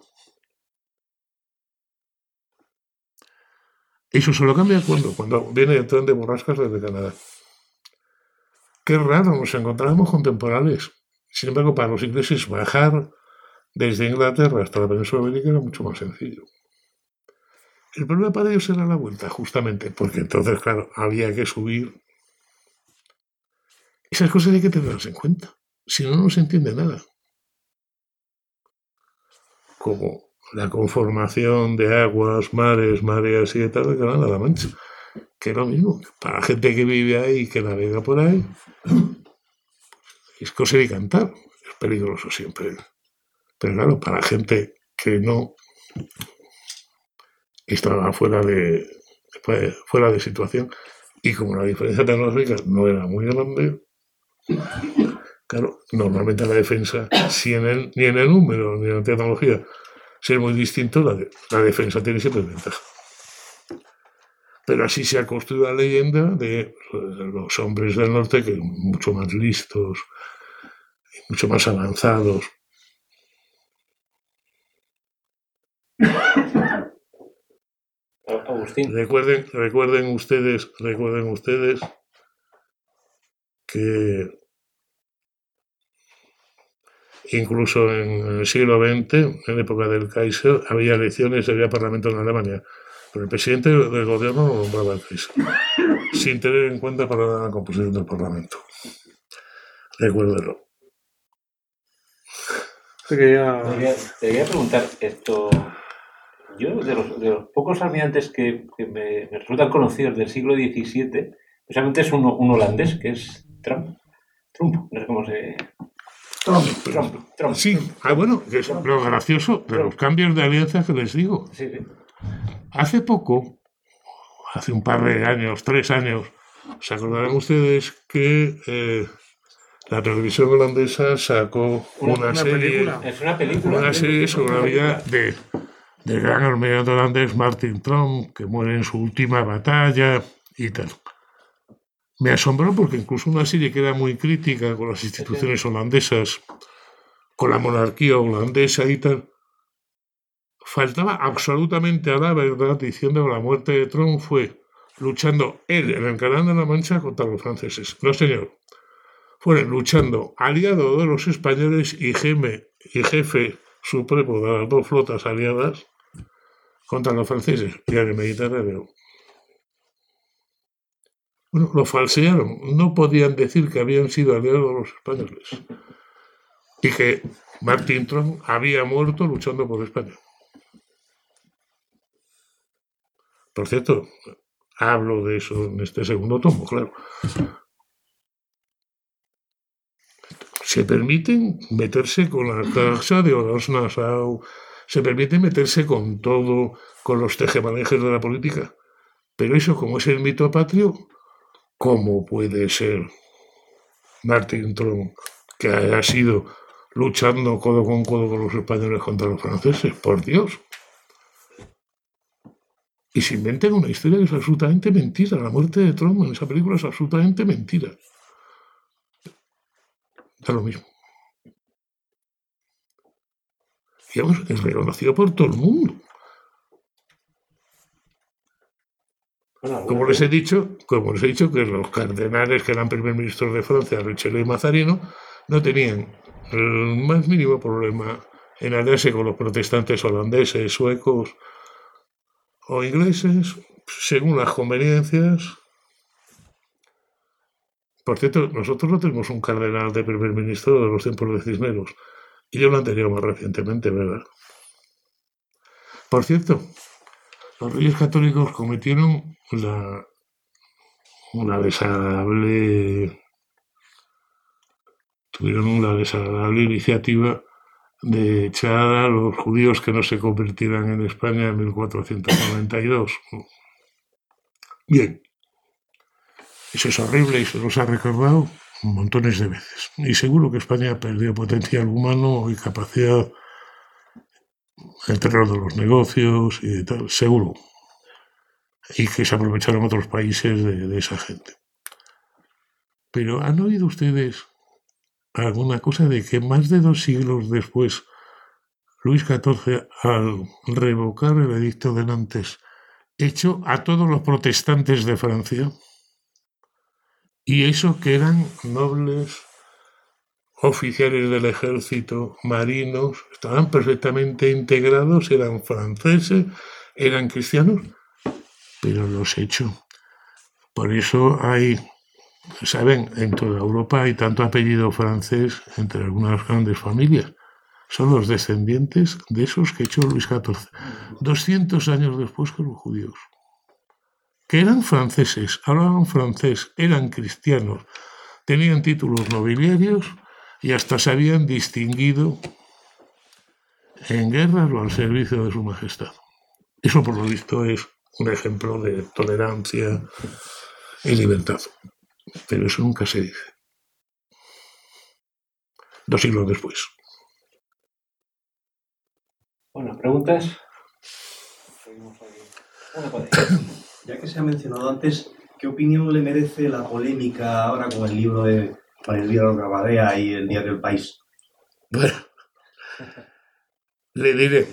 Eso solo cambia cuando viene el tren de borrascas desde Canadá. Qué raro, nos encontramos con temporales. Sin embargo, para los ingleses bajar desde Inglaterra hasta la península ibérica era mucho más sencillo. El problema para ellos era la vuelta, justamente, porque entonces, claro, había que subir. Esas cosas hay que tenerlas en cuenta. Si no, no se entiende nada. Como la conformación de aguas, mares, mareas y de tal del Canal de la Mancha. Que es lo mismo. Para la gente que vive ahí y que navega por ahí, es coser y cantar. Es peligroso siempre. Pero claro, para la gente que no estaba fuera de situación y como la diferencia tecnológica no era muy grande, claro, normalmente la defensa, ni en el número ni en la tecnología, si es muy distinto, la defensa tiene siempre ventaja. Pero así se ha construido la leyenda de los hombres del norte que son mucho más listos, mucho más avanzados. Agustín. Recuerden ustedes que incluso en el siglo XX, en época del Kaiser, había elecciones, había parlamento en Alemania, pero el presidente del gobierno lo nombraba el Kaiser, sin tener en cuenta para la composición del parlamento. Recuérdelo. Se quería... Te quería preguntar esto. Yo, de los pocos almirantes que me resultan conocidos del siglo XVII, precisamente es un holandés, que es Trump. Trump, no sé cómo se... Trump. Sí, bueno, que es lo gracioso de los cambios de alianza que les digo. Sí, sí. Hace poco, hace un par de años, 3 años, ¿se acordarán ustedes que la televisión holandesa sacó una serie? película. Es una película. Una serie sobre la vida del gran almirante holandés Martin Trump, que muere en su última batalla y tal. Me asombró porque incluso una serie que era muy crítica con las instituciones holandesas, con la monarquía holandesa y tal, faltaba absolutamente a la verdad diciendo que la muerte de Trump fue luchando él en el Canal de la Mancha contra los franceses. No, señor. Fue luchando aliado de los españoles y jefe supremo de las 2 flotas aliadas contra los franceses y en el Mediterráneo. Bueno, lo falsearon. No podían decir que habían sido aliados de los españoles y que Martin Trump había muerto luchando por España. Por cierto, hablo de eso en este segundo tomo, claro. Se permiten meterse con la Caja de Orange-Nassau, se permite meterse con todo, con los tejemanejes de la política. Pero eso, como es el mito patrio, ¿cómo puede ser Martin Trump, que haya sido luchando codo con los españoles contra los franceses? Por Dios. Y se inventan una historia que es absolutamente mentira. La muerte de Trump en esa película es absolutamente mentira. Da lo mismo. Y vamos, es reconocido por todo el mundo. Como les he dicho que los cardenales que eran primer ministros de Francia, Richelieu y Mazarino, no tenían el más mínimo problema en aliarse con los protestantes holandeses, suecos o ingleses, según las conveniencias. Por cierto, nosotros no tenemos un cardenal de primer ministro de los tiempos de Cisneros, y yo lo han tenido más recientemente, ¿verdad? Por cierto, los Reyes Católicos cometieron tuvieron la desagradable iniciativa de echar a los judíos que no se convirtieran en España en 1492. Bien, eso es horrible y se nos ha recordado montones de veces. Y seguro que España perdió potencial humano y capacidad en el terreno de los negocios y de tal, seguro. Y que se aprovecharon otros países de esa gente. Pero ¿han oído ustedes alguna cosa de que más de 2 siglos después Luis XIV, al revocar el edicto de Nantes, echó a todos los protestantes de Francia? Y eso que eran nobles, oficiales del ejército, marinos, estaban perfectamente integrados, eran franceses, eran cristianos, pero los echó. Por eso hay, saben, en toda Europa hay tanto apellido francés entre algunas grandes familias. Son los descendientes de esos que echó Luis XIV, 200 años después que los judíos. Que eran franceses, hablaban francés, eran cristianos, tenían títulos nobiliarios y hasta se habían distinguido en guerras o al servicio de su majestad. Eso, por lo visto, es un ejemplo de tolerancia y libertad. Pero eso nunca se dice. 2 siglos después. Bueno, ¿preguntas? Ya que se ha mencionado antes, ¿qué opinión le merece la polémica ahora con el libro de María Elvira Gabadea y el diario El País? Bueno, le diré.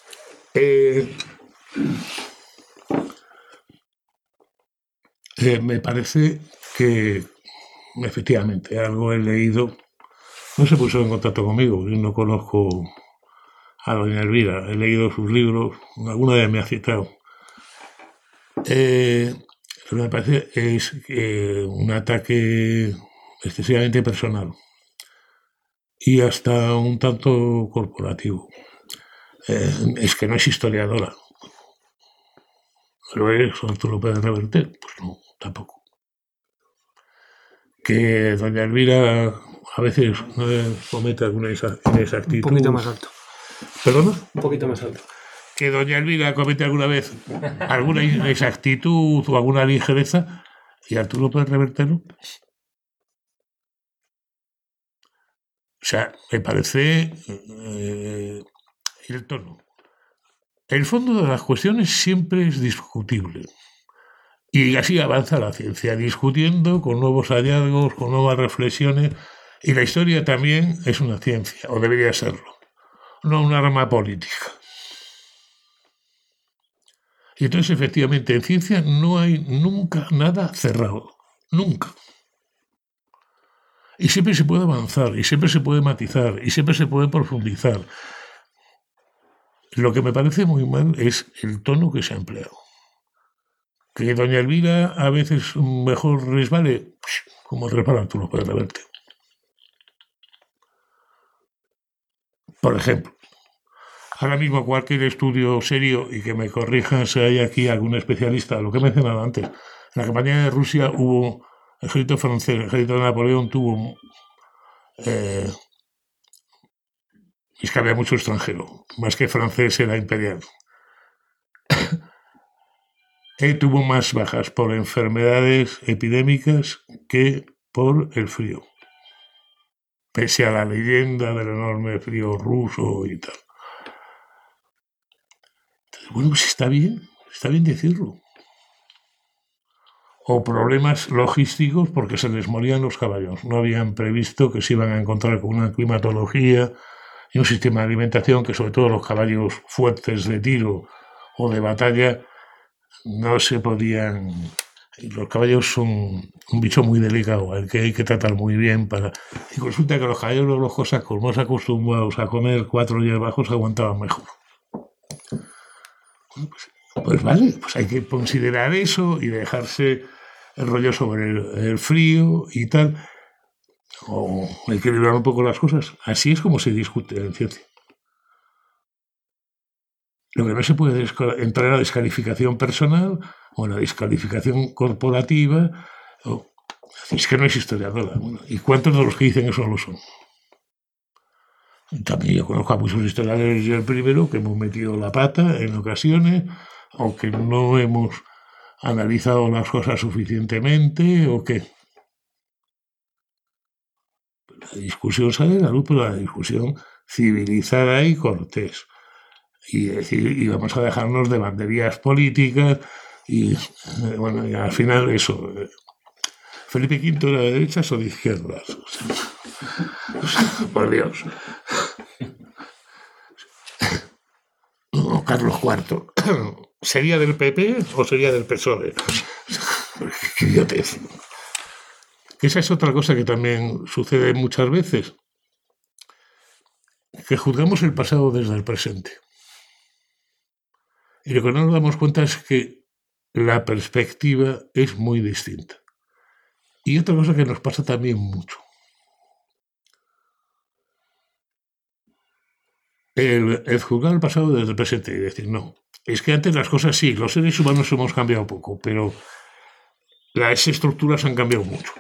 Me parece que efectivamente algo he leído. No se puso en contacto conmigo, yo no conozco a doña Elvira, he leído sus libros, alguna vez me ha citado. Lo que me parece es un ataque excesivamente personal y hasta un tanto corporativo. Es que no es historiadora. ¿Lo es Arturo Pérez Reverte? Pues no, tampoco. Que doña Elvira a veces comete alguna inexactitud. Un poquito más alto. ¿Perdona? Un poquito más alto. Que doña Elvira comete alguna vez alguna inexactitud o alguna ligereza, y Arturo Pérez Reverte no. O sea, me parece el tono. El fondo de las cuestiones siempre es discutible. Y así avanza la ciencia, discutiendo con nuevos hallazgos, con nuevas reflexiones. Y la historia también es una ciencia, o debería serlo, no un arma política. Y entonces, efectivamente, en ciencia no hay nunca nada cerrado. Nunca. Y siempre se puede avanzar, y siempre se puede matizar, y siempre se puede profundizar. Lo que me parece muy mal es el tono que se ha empleado. Que doña Elvira a veces mejor resbale, como resbalan tú, lo puedes reverte. Por ejemplo, ahora mismo cualquier estudio serio, y que me corrijan si hay aquí algún especialista, lo que he mencionado antes, en la campaña de Rusia hubo el ejército francés, el ejército de Napoleón tuvo... es que había mucho extranjero, más que francés era imperial. Tuvo más bajas por enfermedades epidémicas que por el frío, pese a la leyenda del enorme frío ruso y tal. Entonces, bueno, pues está bien decirlo. O problemas logísticos porque se les morían los caballos. No habían previsto que se iban a encontrar con una climatología y un sistema de alimentación que, sobre todo los caballos fuertes de tiro o de batalla, no se podían... Los caballos son un bicho muy delicado, al que hay que tratar muy bien para... Y resulta que los caballos de los cosacos, más acostumbrados a comer 4 días bajos, aguantaban mejor. Bueno, pues vale, pues hay que considerar eso y dejarse el rollo sobre el frío y tal. O equilibrar un poco las cosas. Así es como se discute en ciencia. Lo que no se puede entrar en la descalificación personal o en la descalificación corporativa. Es que no es historiadora. Bueno, ¿y cuántos de los que dicen eso lo son? También yo conozco a muchos historiadores, yo el primero, que hemos metido la pata en ocasiones, o que no hemos analizado las cosas suficientemente, o que... La discusión sale a la luz, pero la discusión civilizada y cortés. Y decir, y vamos a dejarnos de banderías políticas, y bueno, y al final eso... ¿Felipe V era de derechas o de izquierdas? Por Dios. Carlos IV, ¿sería del PP o sería del PSOE? Qué idiotez. Esa es otra cosa que también sucede muchas veces, que juzgamos el pasado desde el presente. Y lo que no nos damos cuenta es que la perspectiva es muy distinta. Y otra cosa que nos pasa también mucho. El juzgar el pasado desde el presente y decir, no, es que antes las cosas sí, los seres humanos hemos cambiado poco, pero las estructuras han cambiado mucho.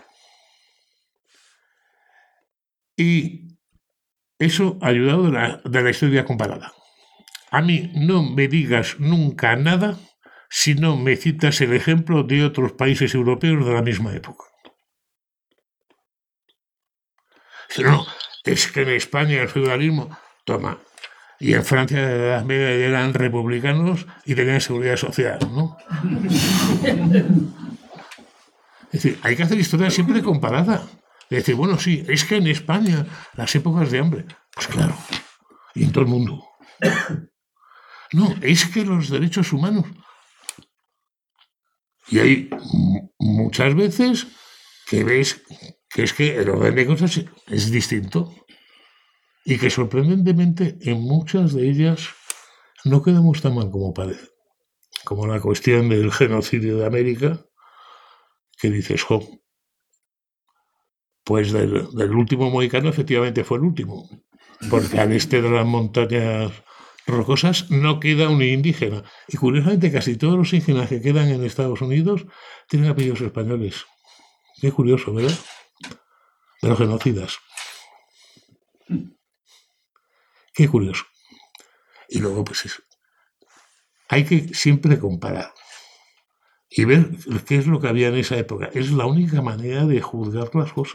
Y eso ha ayudado de la historia comparada. A mí no me digas nunca nada si no me citas el ejemplo de otros países europeos de la misma época. Si no, es que en España el feudalismo, toma, y en Francia de la Edad Media eran republicanos y tenían seguridad social, ¿no? Es decir, hay que hacer historia siempre comparada. Es decir, bueno, sí, es que en España las épocas de hambre, pues claro, y en todo el mundo. No, es que los derechos humanos. Y hay muchas veces que ves que es que el orden de cosas es distinto y que sorprendentemente en muchas de ellas no quedamos tan mal como parece. Como la cuestión del genocidio de América, que dices, jo, Pues del último mohicano efectivamente fue el último, porque al este de las montañas rocosas no queda un indígena. Y curiosamente casi todos los indígenas que quedan en Estados Unidos tienen apellidos españoles. Qué curioso, ¿verdad? De los genocidas. Qué curioso. Y luego, pues eso. Hay que siempre comparar y ver qué es lo que había en esa época. Es la única manera de juzgar las cosas.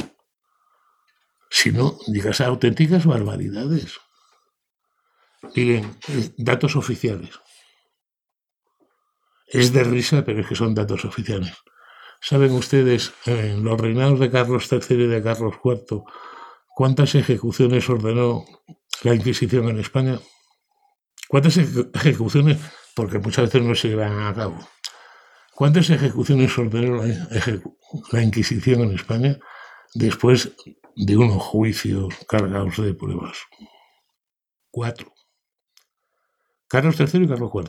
Si no, llegas a auténticas barbaridades. Miren, datos oficiales. Es de risa, pero es que son datos oficiales. ¿Saben ustedes, en los reinados de Carlos III y de Carlos IV, cuántas ejecuciones ordenó la Inquisición en España? ¿Cuántas ejecuciones? Porque muchas veces no se llevan a cabo. ¿Cuántas ejecuciones ordenó la Inquisición en España después de unos juicios cargados de pruebas? 4. Carlos III y Carlos IV.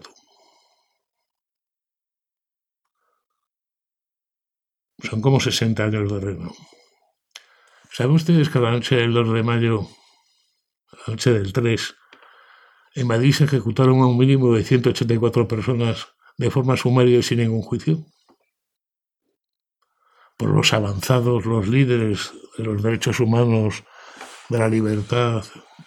Son como 60 años de reino. ¿Saben ustedes que la noche del 2 de mayo, la noche del 3, en Madrid se ejecutaron a un mínimo de 184 personas de forma sumaria y sin ningún juicio? Por los avanzados, los líderes de los derechos humanos, de la libertad.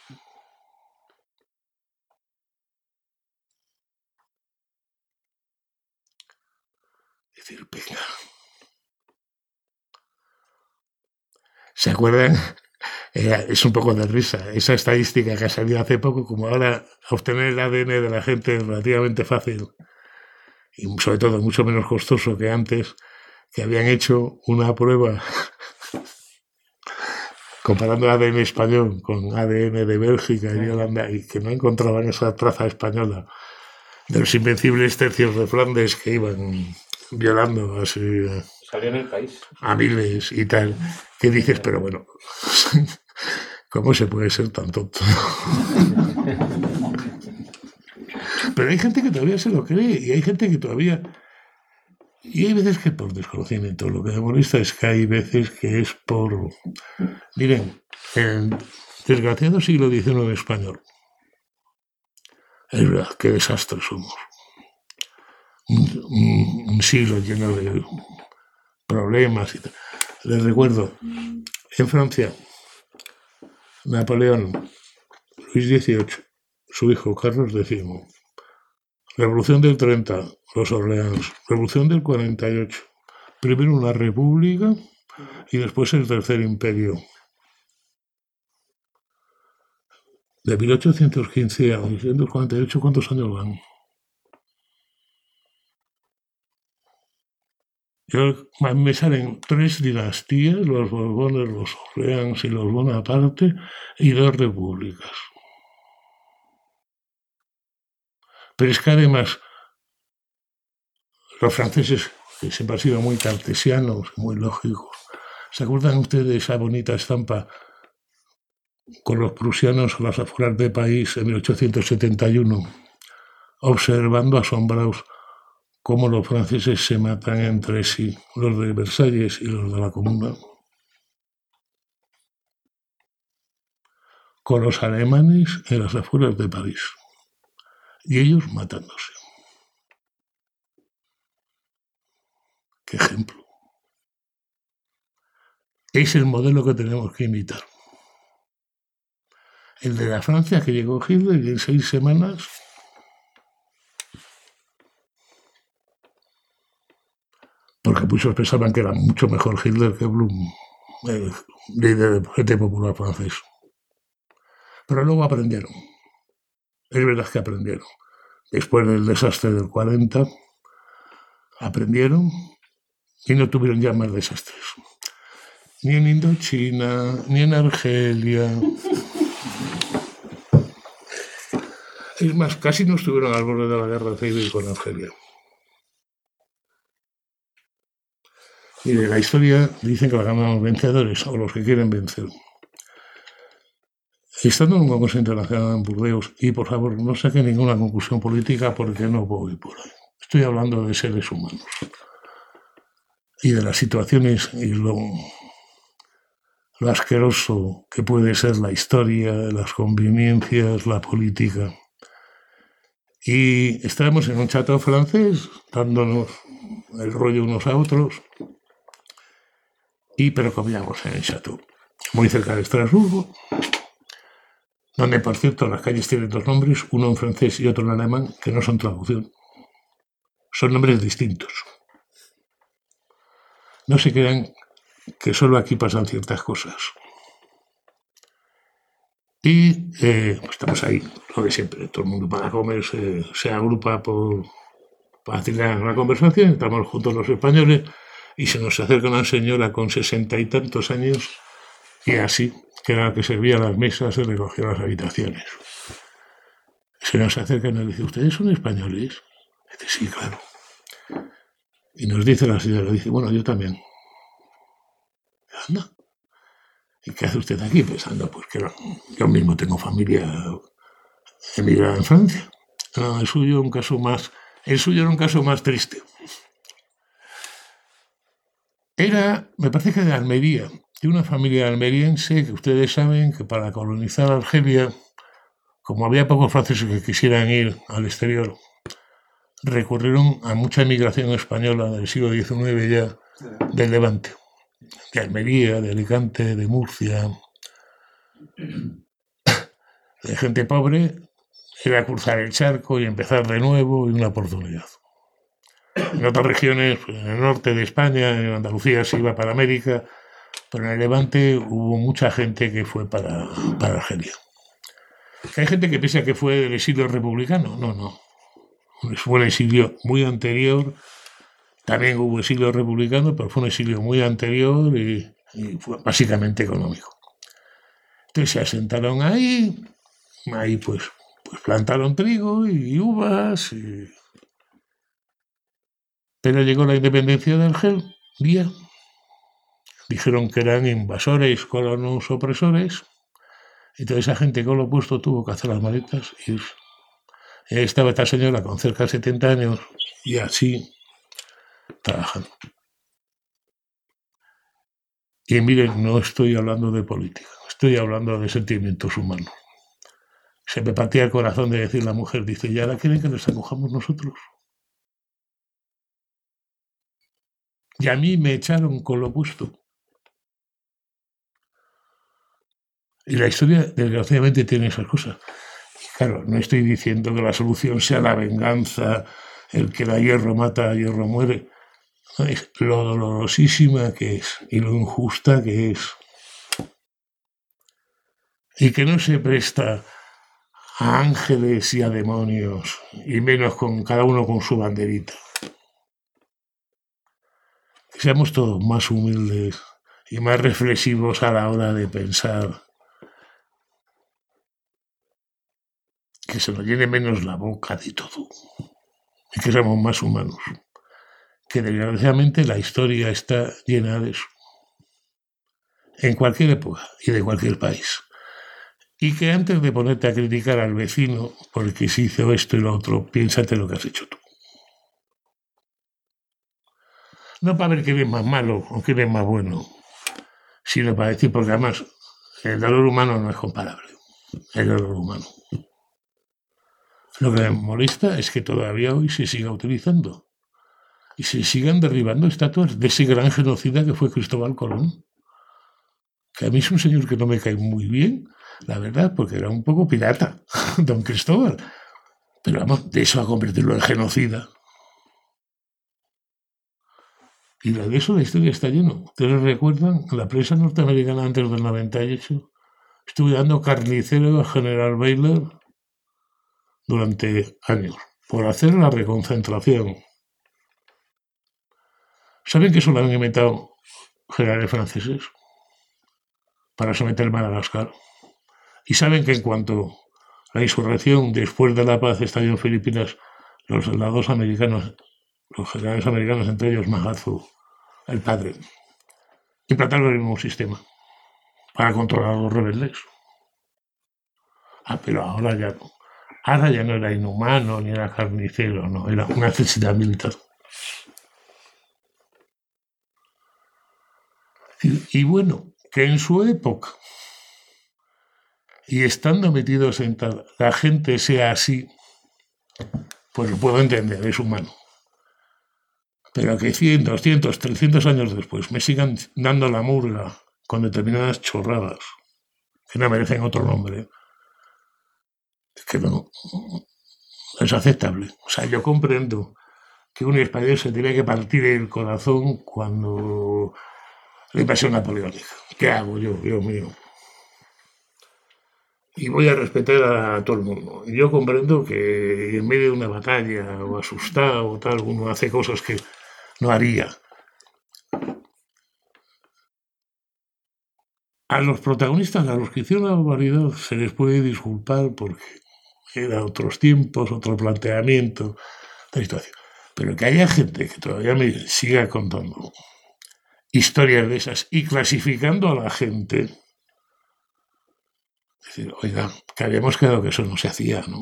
Es decir, venga. ¿Se acuerdan? Es un poco de risa. Esa estadística que ha salido hace poco, como ahora obtener el ADN de la gente es relativamente fácil y sobre todo mucho menos costoso que antes, que habían hecho una prueba comparando ADN español con ADN de Bélgica y Holanda y que no encontraban esa traza española de los invencibles tercios de Flandes que iban violando así Salió en El País a miles y tal, que dices, pero bueno, ¿cómo se puede ser tan tonto? Pero hay gente que todavía se lo cree y hay gente que todavía... Y hay veces que por desconocimiento. Lo que me molesta es que hay veces que es por... Miren, el desgraciado siglo XIX español. Es verdad, qué desastre somos. Un siglo lleno de problemas y tal. Les recuerdo, en Francia, Napoleón, Luis XVIII, su hijo Carlos X, Revolución del 30, los Orleans, Revolución del 48, primero una república y después el Tercer Imperio. De 1815 a 1848, ¿cuántos años van? Me salen 3 dinastías, los Borbones, los Orleans y los Bonaparte, y 2 repúblicas. Pero es que además los franceses, que siempre han sido muy cartesianos, muy lógicos, ¿se acuerdan ustedes de esa bonita estampa con los prusianos a las afueras de París en 1871, observando asombrados cómo los franceses se matan entre sí, los de Versalles y los de la Comuna, con los alemanes en las afueras de París, y ellos matándose? ¡Qué ejemplo! Es el modelo que tenemos que imitar. El de la Francia que llegó Hitler y en 6 semanas... Porque muchos pensaban que era mucho mejor Hitler que Blum, el líder del Frente Popular francés. Pero luego aprendieron. Es verdad que aprendieron. Después del desastre del 40, aprendieron y no tuvieron ya más desastres. Ni en Indochina, ni en Argelia. Es más, casi no estuvieron al borde de la guerra civil con Argelia. Mire, la historia dice que la ganan los vencedores o los que quieren vencer. Estando en un congreso internacional en Burdeos, y por favor no saque ninguna conclusión política porque no voy por ahí. Estoy hablando de seres humanos y de las situaciones y lo asqueroso que puede ser la historia, las conveniencias, la política. Y estábamos en un chateau francés, dándonos el rollo unos a otros, pero comíamos en el chateau, muy cerca de Estrasburgo, donde, por cierto, las calles tienen dos nombres, uno en francés y otro en alemán, que no son traducción. Son nombres distintos. No se crean que solo aquí pasan ciertas cosas. Y estamos ahí, lo de siempre. Todo el mundo para comer se agrupa para tener una conversación. Estamos juntos los españoles y se nos acerca una señora con 60 y tantos años y así, que era la que servía las mesas y recogía las habitaciones. Se nos acerca y nos dice: ¿ustedes son españoles? Y dice: sí, claro. Y nos dice la señora, dice: bueno, yo también. Anda. ¿Y qué hace usted aquí? Pensando, pues que yo mismo tengo familia emigrada en Francia. No, el suyo era un caso más triste. Me parece que de Almería, de una familia almeriense, que ustedes saben que para colonizar Argelia, como había pocos franceses que quisieran ir al exterior, recurrieron a mucha emigración española del siglo XIX ya, del Levante, de Almería, de Alicante, de Murcia, de gente pobre. Era cruzar el charco y empezar de nuevo y una oportunidad. En otras regiones, en el norte de España, en Andalucía se iba para América, pero en el Levante hubo mucha gente que fue para Argelia. ¿Que hay gente que piensa que fue del exilio republicano? No. Fue un exilio muy anterior. También hubo exilio republicano, pero fue un exilio muy anterior y fue básicamente económico. Entonces se asentaron ahí pues plantaron trigo y uvas. Pero llegó la independencia de Argelia. Dijeron que eran invasores, colonos, opresores. Y toda esa gente con lo opuesto tuvo que hacer las maletas y irse. Y ahí estaba esta señora con cerca de 70 años y así trabajando. Y miren, no estoy hablando de política, estoy hablando de sentimientos humanos. Se me partía el corazón de decir la mujer, dice: ¿y ahora quieren que les acojamos nosotros? Y a mí me echaron con lo opuesto. Y la historia, desgraciadamente, tiene esas cosas. Y claro, no estoy diciendo que la solución sea la venganza, el que la hierro mata, hierro muere. No, es lo dolorosísima que es y lo injusta que es. Y que no se presta a ángeles y a demonios, y menos con cada uno con su banderita. Que seamos todos más humildes y más reflexivos a la hora de pensar. Que se nos llene menos la boca de todo y que seamos más humanos. Que desgraciadamente la historia está llena de eso. En cualquier época y de cualquier país. Y que antes de ponerte a criticar al vecino porque se hizo esto y lo otro, piénsate lo que has hecho tú. No para ver quién es más malo o quién es más bueno, sino para decir, porque además el dolor humano no es comparable. El dolor humano. Lo que me molesta es que todavía hoy se siga utilizando y se sigan derribando estatuas de ese gran genocida que fue Cristóbal Colón. Que a mí es un señor que no me cae muy bien, la verdad, porque era un poco pirata, don Cristóbal. Pero vamos, de eso a convertirlo en genocida. Y de eso la historia está lleno. ¿Ustedes recuerdan? La prensa norteamericana antes del 98 estuvo dando carnicero al general Baylor durante años por hacer la reconcentración. ¿Saben que eso lo han inventado generales franceses para someter Madagascar? Y saben que en cuanto la insurrección después de la paz estalló en Filipinas, los soldados americanos, los generales americanos, entre ellos Mahazu, el padre, implantaron el mismo sistema para controlar a los rebeldes. Pero ahora ya no. Ahora ya no era inhumano ni era carnicero, no, era una necesidad militar. Y bueno, que en su época, y estando metido sentada, la gente sea así, pues lo puedo entender, es humano. Pero que 100, 200, 300 años después me sigan dando la murga con determinadas chorradas que no merecen otro nombre, es que no es aceptable. O sea, yo comprendo que un español se tiene que partir el corazón cuando la invasión napoleónica. ¿Qué hago yo, Dios mío? Y voy a respetar a todo el mundo. Y yo comprendo que en medio de una batalla o asustado o tal, uno hace cosas que no haría. A los protagonistas, a los que hicieron la barbaridad, se les puede disculpar porque eran otros tiempos, otro planteamiento, otra situación. Pero que haya gente que todavía me siga contando historias de esas y clasificando a la gente, es decir, oiga, que habíamos quedado que eso no se hacía, ¿no?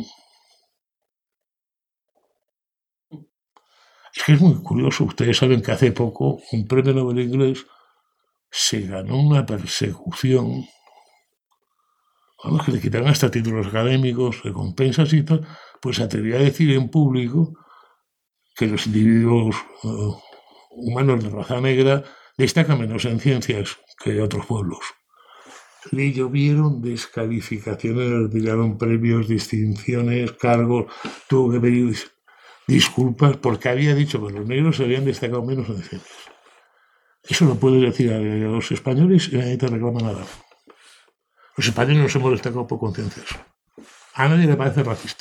Es que es muy curioso. Ustedes saben que hace poco un premio Nobel inglés se ganó una persecución, vamos, que le quitaron hasta títulos académicos, recompensas y tal, pues se atrevía a decir en público que los individuos humanos de raza negra destacan menos en ciencias que otros pueblos. Le llovieron descalificaciones, le tiraron premios, distinciones, cargos, tuvo que pedir disculpas porque había dicho que los negros se habían destacado menos en ciencias. Eso lo puedes decir a los españoles y nadie te reclama nada. Los españoles nos hemos destacado poco en ciencias. A nadie le parece racista.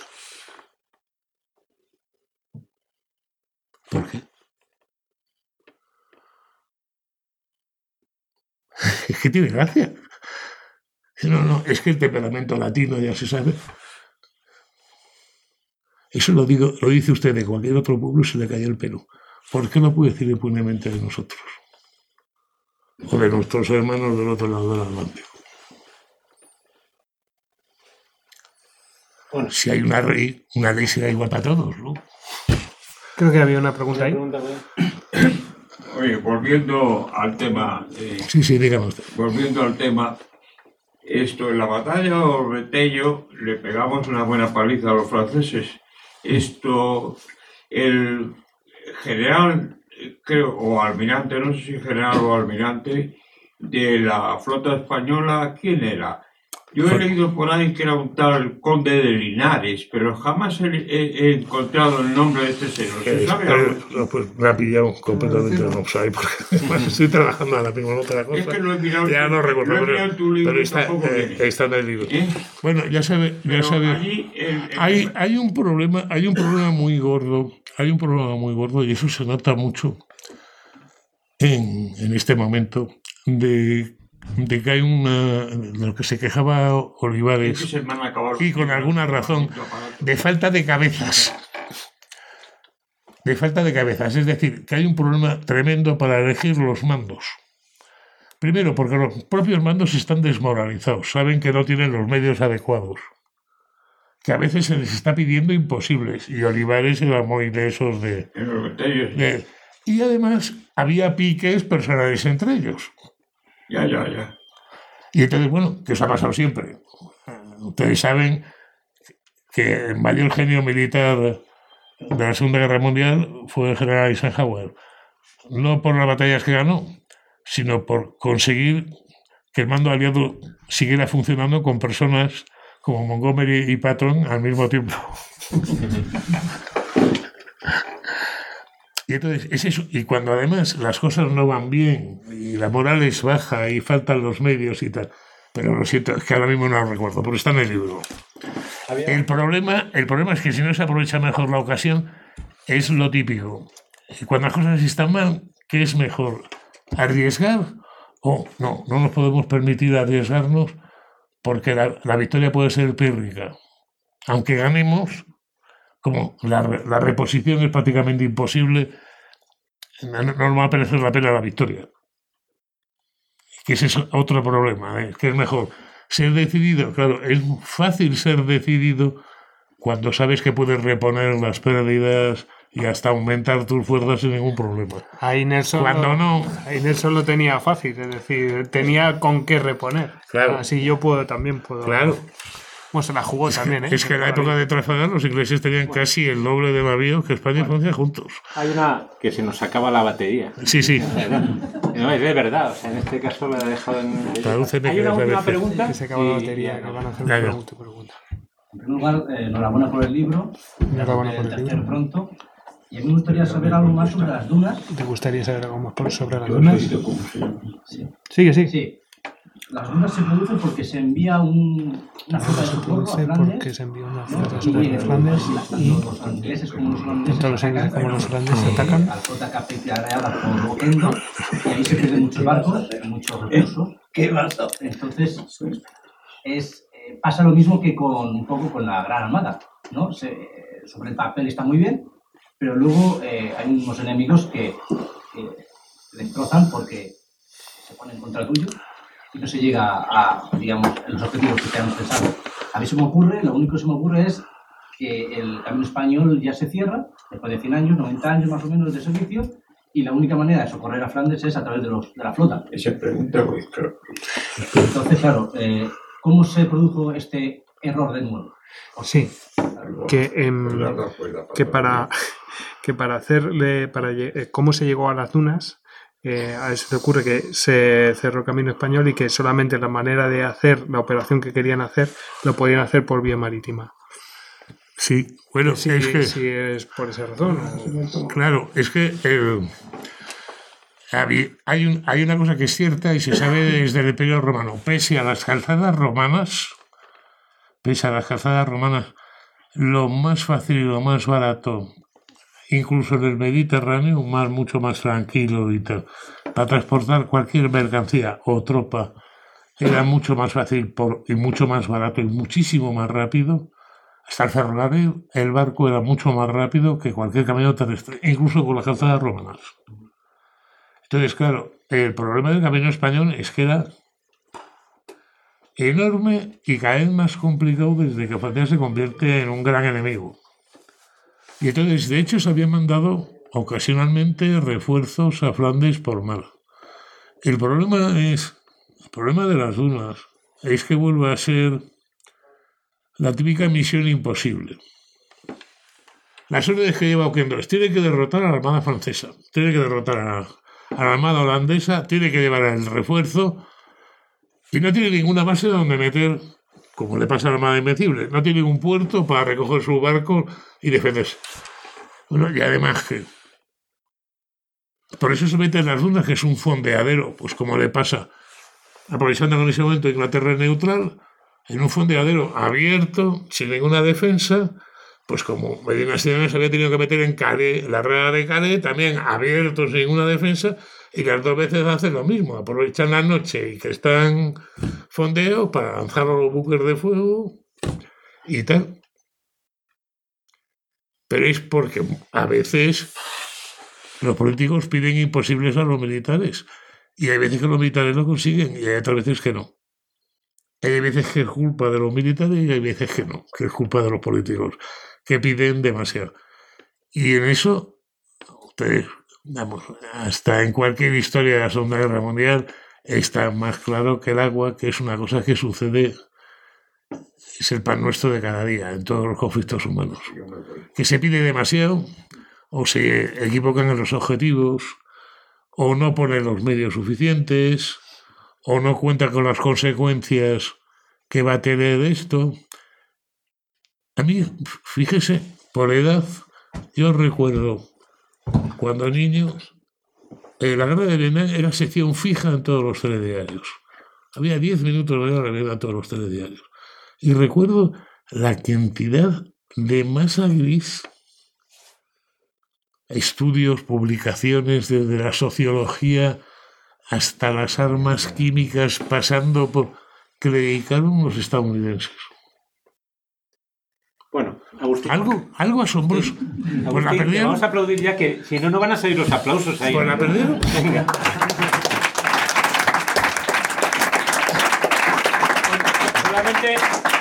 ¿Por qué? Es que tiene gracia. No, es que el temperamento latino ya se sabe. Eso lo dice usted de cualquier otro pueblo y se le cae el pelo. ¿Por qué no puede decir impunemente de nosotros? O de nuestros hermanos del otro lado del Atlántico. Bueno, si hay una ley será igual para todos, ¿no? Creo que había una pregunta ahí. Oye, volviendo al tema. Sí, dígame usted. Volviendo al tema, esto en la batalla de Orbetello le pegamos una buena paliza a los franceses. Esto, el general, creo, o almirante, no sé si general o almirante, de la flota española, ¿quién era? Yo he leído por ahí que era un tal conde de Linares, pero jamás he encontrado el nombre de este señor. ¿Se sabe algo? No, pues me ha pillado completamente en offside, porque además estoy trabajando ahora mismo en otra cosa. Es que lo he mirado, ya no recuerdo, pero está en el libro. Bueno, ya sabe. Hay un problema muy gordo, y eso se nota mucho en este momento de que hay de lo que se quejaba Olivares, y con alguna razón, de falta de cabezas. Es decir, que hay un problema tremendo para elegir los mandos. Primero, porque los propios mandos están desmoralizados, saben que no tienen los medios adecuados, que a veces se les está pidiendo imposibles, y Olivares era muy de esos y además había piques personales entre ellos. Ya. Y entonces, bueno, que eso ha pasado siempre. Ustedes saben que el mayor genio militar de la Segunda Guerra Mundial fue el general Eisenhower. No por las batallas que ganó, sino por conseguir que el mando aliado siguiera funcionando con personas como Montgomery y Patton al mismo tiempo. Y entonces es eso. Y cuando además las cosas no van bien y la moral es baja y faltan los medios y tal, pero lo siento, es que ahora mismo no lo recuerdo, pero está en el libro. El problema es que si no se aprovecha mejor la ocasión, es lo típico. Y cuando las cosas están mal, ¿qué es mejor? ¿Arriesgar? O no nos podemos permitir arriesgarnos porque la victoria puede ser pírrica. Aunque ganemos, como la reposición es prácticamente imposible, no va a merecer la pena la victoria. Que ese es otro problema, que es mejor ser decidido. Claro, es fácil ser decidido cuando sabes que puedes reponer las pérdidas y hasta aumentar tus fuerzas sin ningún problema. Ahí Nelson lo tenía fácil, es decir, tenía con qué reponer. Claro. Así yo también puedo. Claro. Bueno, se la jugó también, ¿eh? Es que en la época de Trafalgar los ingleses tenían casi el doble de navíos que España y Francia juntos. Hay una que se nos acaba la batería. Sí. No, es de verdad, o sea, en este caso la he dejado en... Tradúceme Hay que una me última parece. pregunta. Que se acaba la batería, que van a hacer Ya. pregunta. En primer lugar, enhorabuena por el libro. Enhorabuena por el tercer libro. pronto. Y a mí me gustaría saber algo más sobre las dunas. ¿Te gustaría saber algo más sobre las dunas? Sí. Sí. Sí. Las dunas se producen porque se envía una flota de socorro a Flandes. Porque se envió una flota de ¿no? socorro Y a Flandes y los ingleses como los holandeses tanto los ingleses como los holandeses atacan. a la flota capitaneada por Oquendo, y ahí se pierden muchos barcos, muchos recursos. ¿Qué barco? Entonces, pasa lo mismo que un poco con la Gran Armada, ¿no? Sobre el papel está muy bien, pero luego hay unos enemigos que destrozan porque se ponen contra tuyo y no se llega a, digamos, los objetivos que tenemos pensado. A mí lo único que se me ocurre es que el Camino Español ya se cierra, después de 100 años, 90 años más o menos de servicio, y la única manera de socorrer a Flandes es a través de la flota. Esa pregunta, pues claro. Entonces, claro, ¿cómo se produjo este error de nuevo? Sí, cómo se llegó a las dunas. A eso te ocurre que se cerró el Camino Español y que solamente la manera de hacer la operación que querían hacer lo podían hacer por vía marítima. Sí, bueno, Sí, es que... si es por esa razón. Claro, es que hay una cosa que es cierta y se sabe desde el Imperio Romano. Pese a las calzadas romanas, lo más fácil y lo más barato, incluso en el Mediterráneo, mucho más tranquilo y tal, para transportar cualquier mercancía o tropa, era mucho más fácil y mucho más barato y muchísimo más rápido. Hasta el ferrocarril, el barco era mucho más rápido que cualquier camino terrestre, incluso con las calzadas romanas. Entonces, claro, el problema del Camino Español es que era enorme y cada vez más complicado desde que Francia se convierte en un gran enemigo. Y entonces, de hecho, se habían mandado ocasionalmente refuerzos a Flandes por mar. El problema de las dunas es que vuelve a ser la típica misión imposible. Las órdenes que lleva Oquendo tiene que derrotar a la armada francesa, tiene que derrotar a la armada holandesa, tiene que llevar el refuerzo y no tiene ninguna base donde meter, como le pasa a la Armada Invencible, no tiene ningún puerto para recoger su barco y defenderse. Bueno, y además que por eso se mete en las dunas, que es un fondeadero, pues como le pasa, aprovechando que en ese momento Inglaterra es neutral, en un fondeadero abierto, sin ninguna defensa, pues como Medina Sidonia se había tenido que meter en Calais, la red de Calais, también abierto, sin ninguna defensa, y las dos veces hacen lo mismo, aprovechan la noche y que están fondeados para lanzar a los buques de fuego y tal. Pero es porque a veces los políticos piden imposibles a los militares, y hay veces que los militares lo consiguen, y hay otras veces que no. Hay veces que es culpa de los militares y hay veces que no, que es culpa de los políticos, que piden demasiado. Y en eso, ustedes, vamos, hasta en cualquier historia de la Segunda Guerra Mundial, está más claro que el agua, que es una cosa que sucede, es el pan nuestro de cada día en todos los conflictos humanos. Que se pide demasiado, o se equivocan en los objetivos, o no ponen los medios suficientes, o no cuenta con las consecuencias que va a tener esto. A mí, fíjese, por edad, yo recuerdo cuando niño, la guerra de Vietnam era sección fija en todos los telediarios. Había 10 minutos de guerra de Vietnam en todos los telediarios. Y recuerdo la cantidad de masa gris, estudios, publicaciones desde la sociología hasta las armas químicas, pasando por que le dedicaron los estadounidenses. Bueno, Agustín. Algo asombroso. Agustín, Pues la perdieron. vamos a aplaudir ya, que si no, no van a salir los aplausos ahí. Pues la perdieron. Venga. Solamente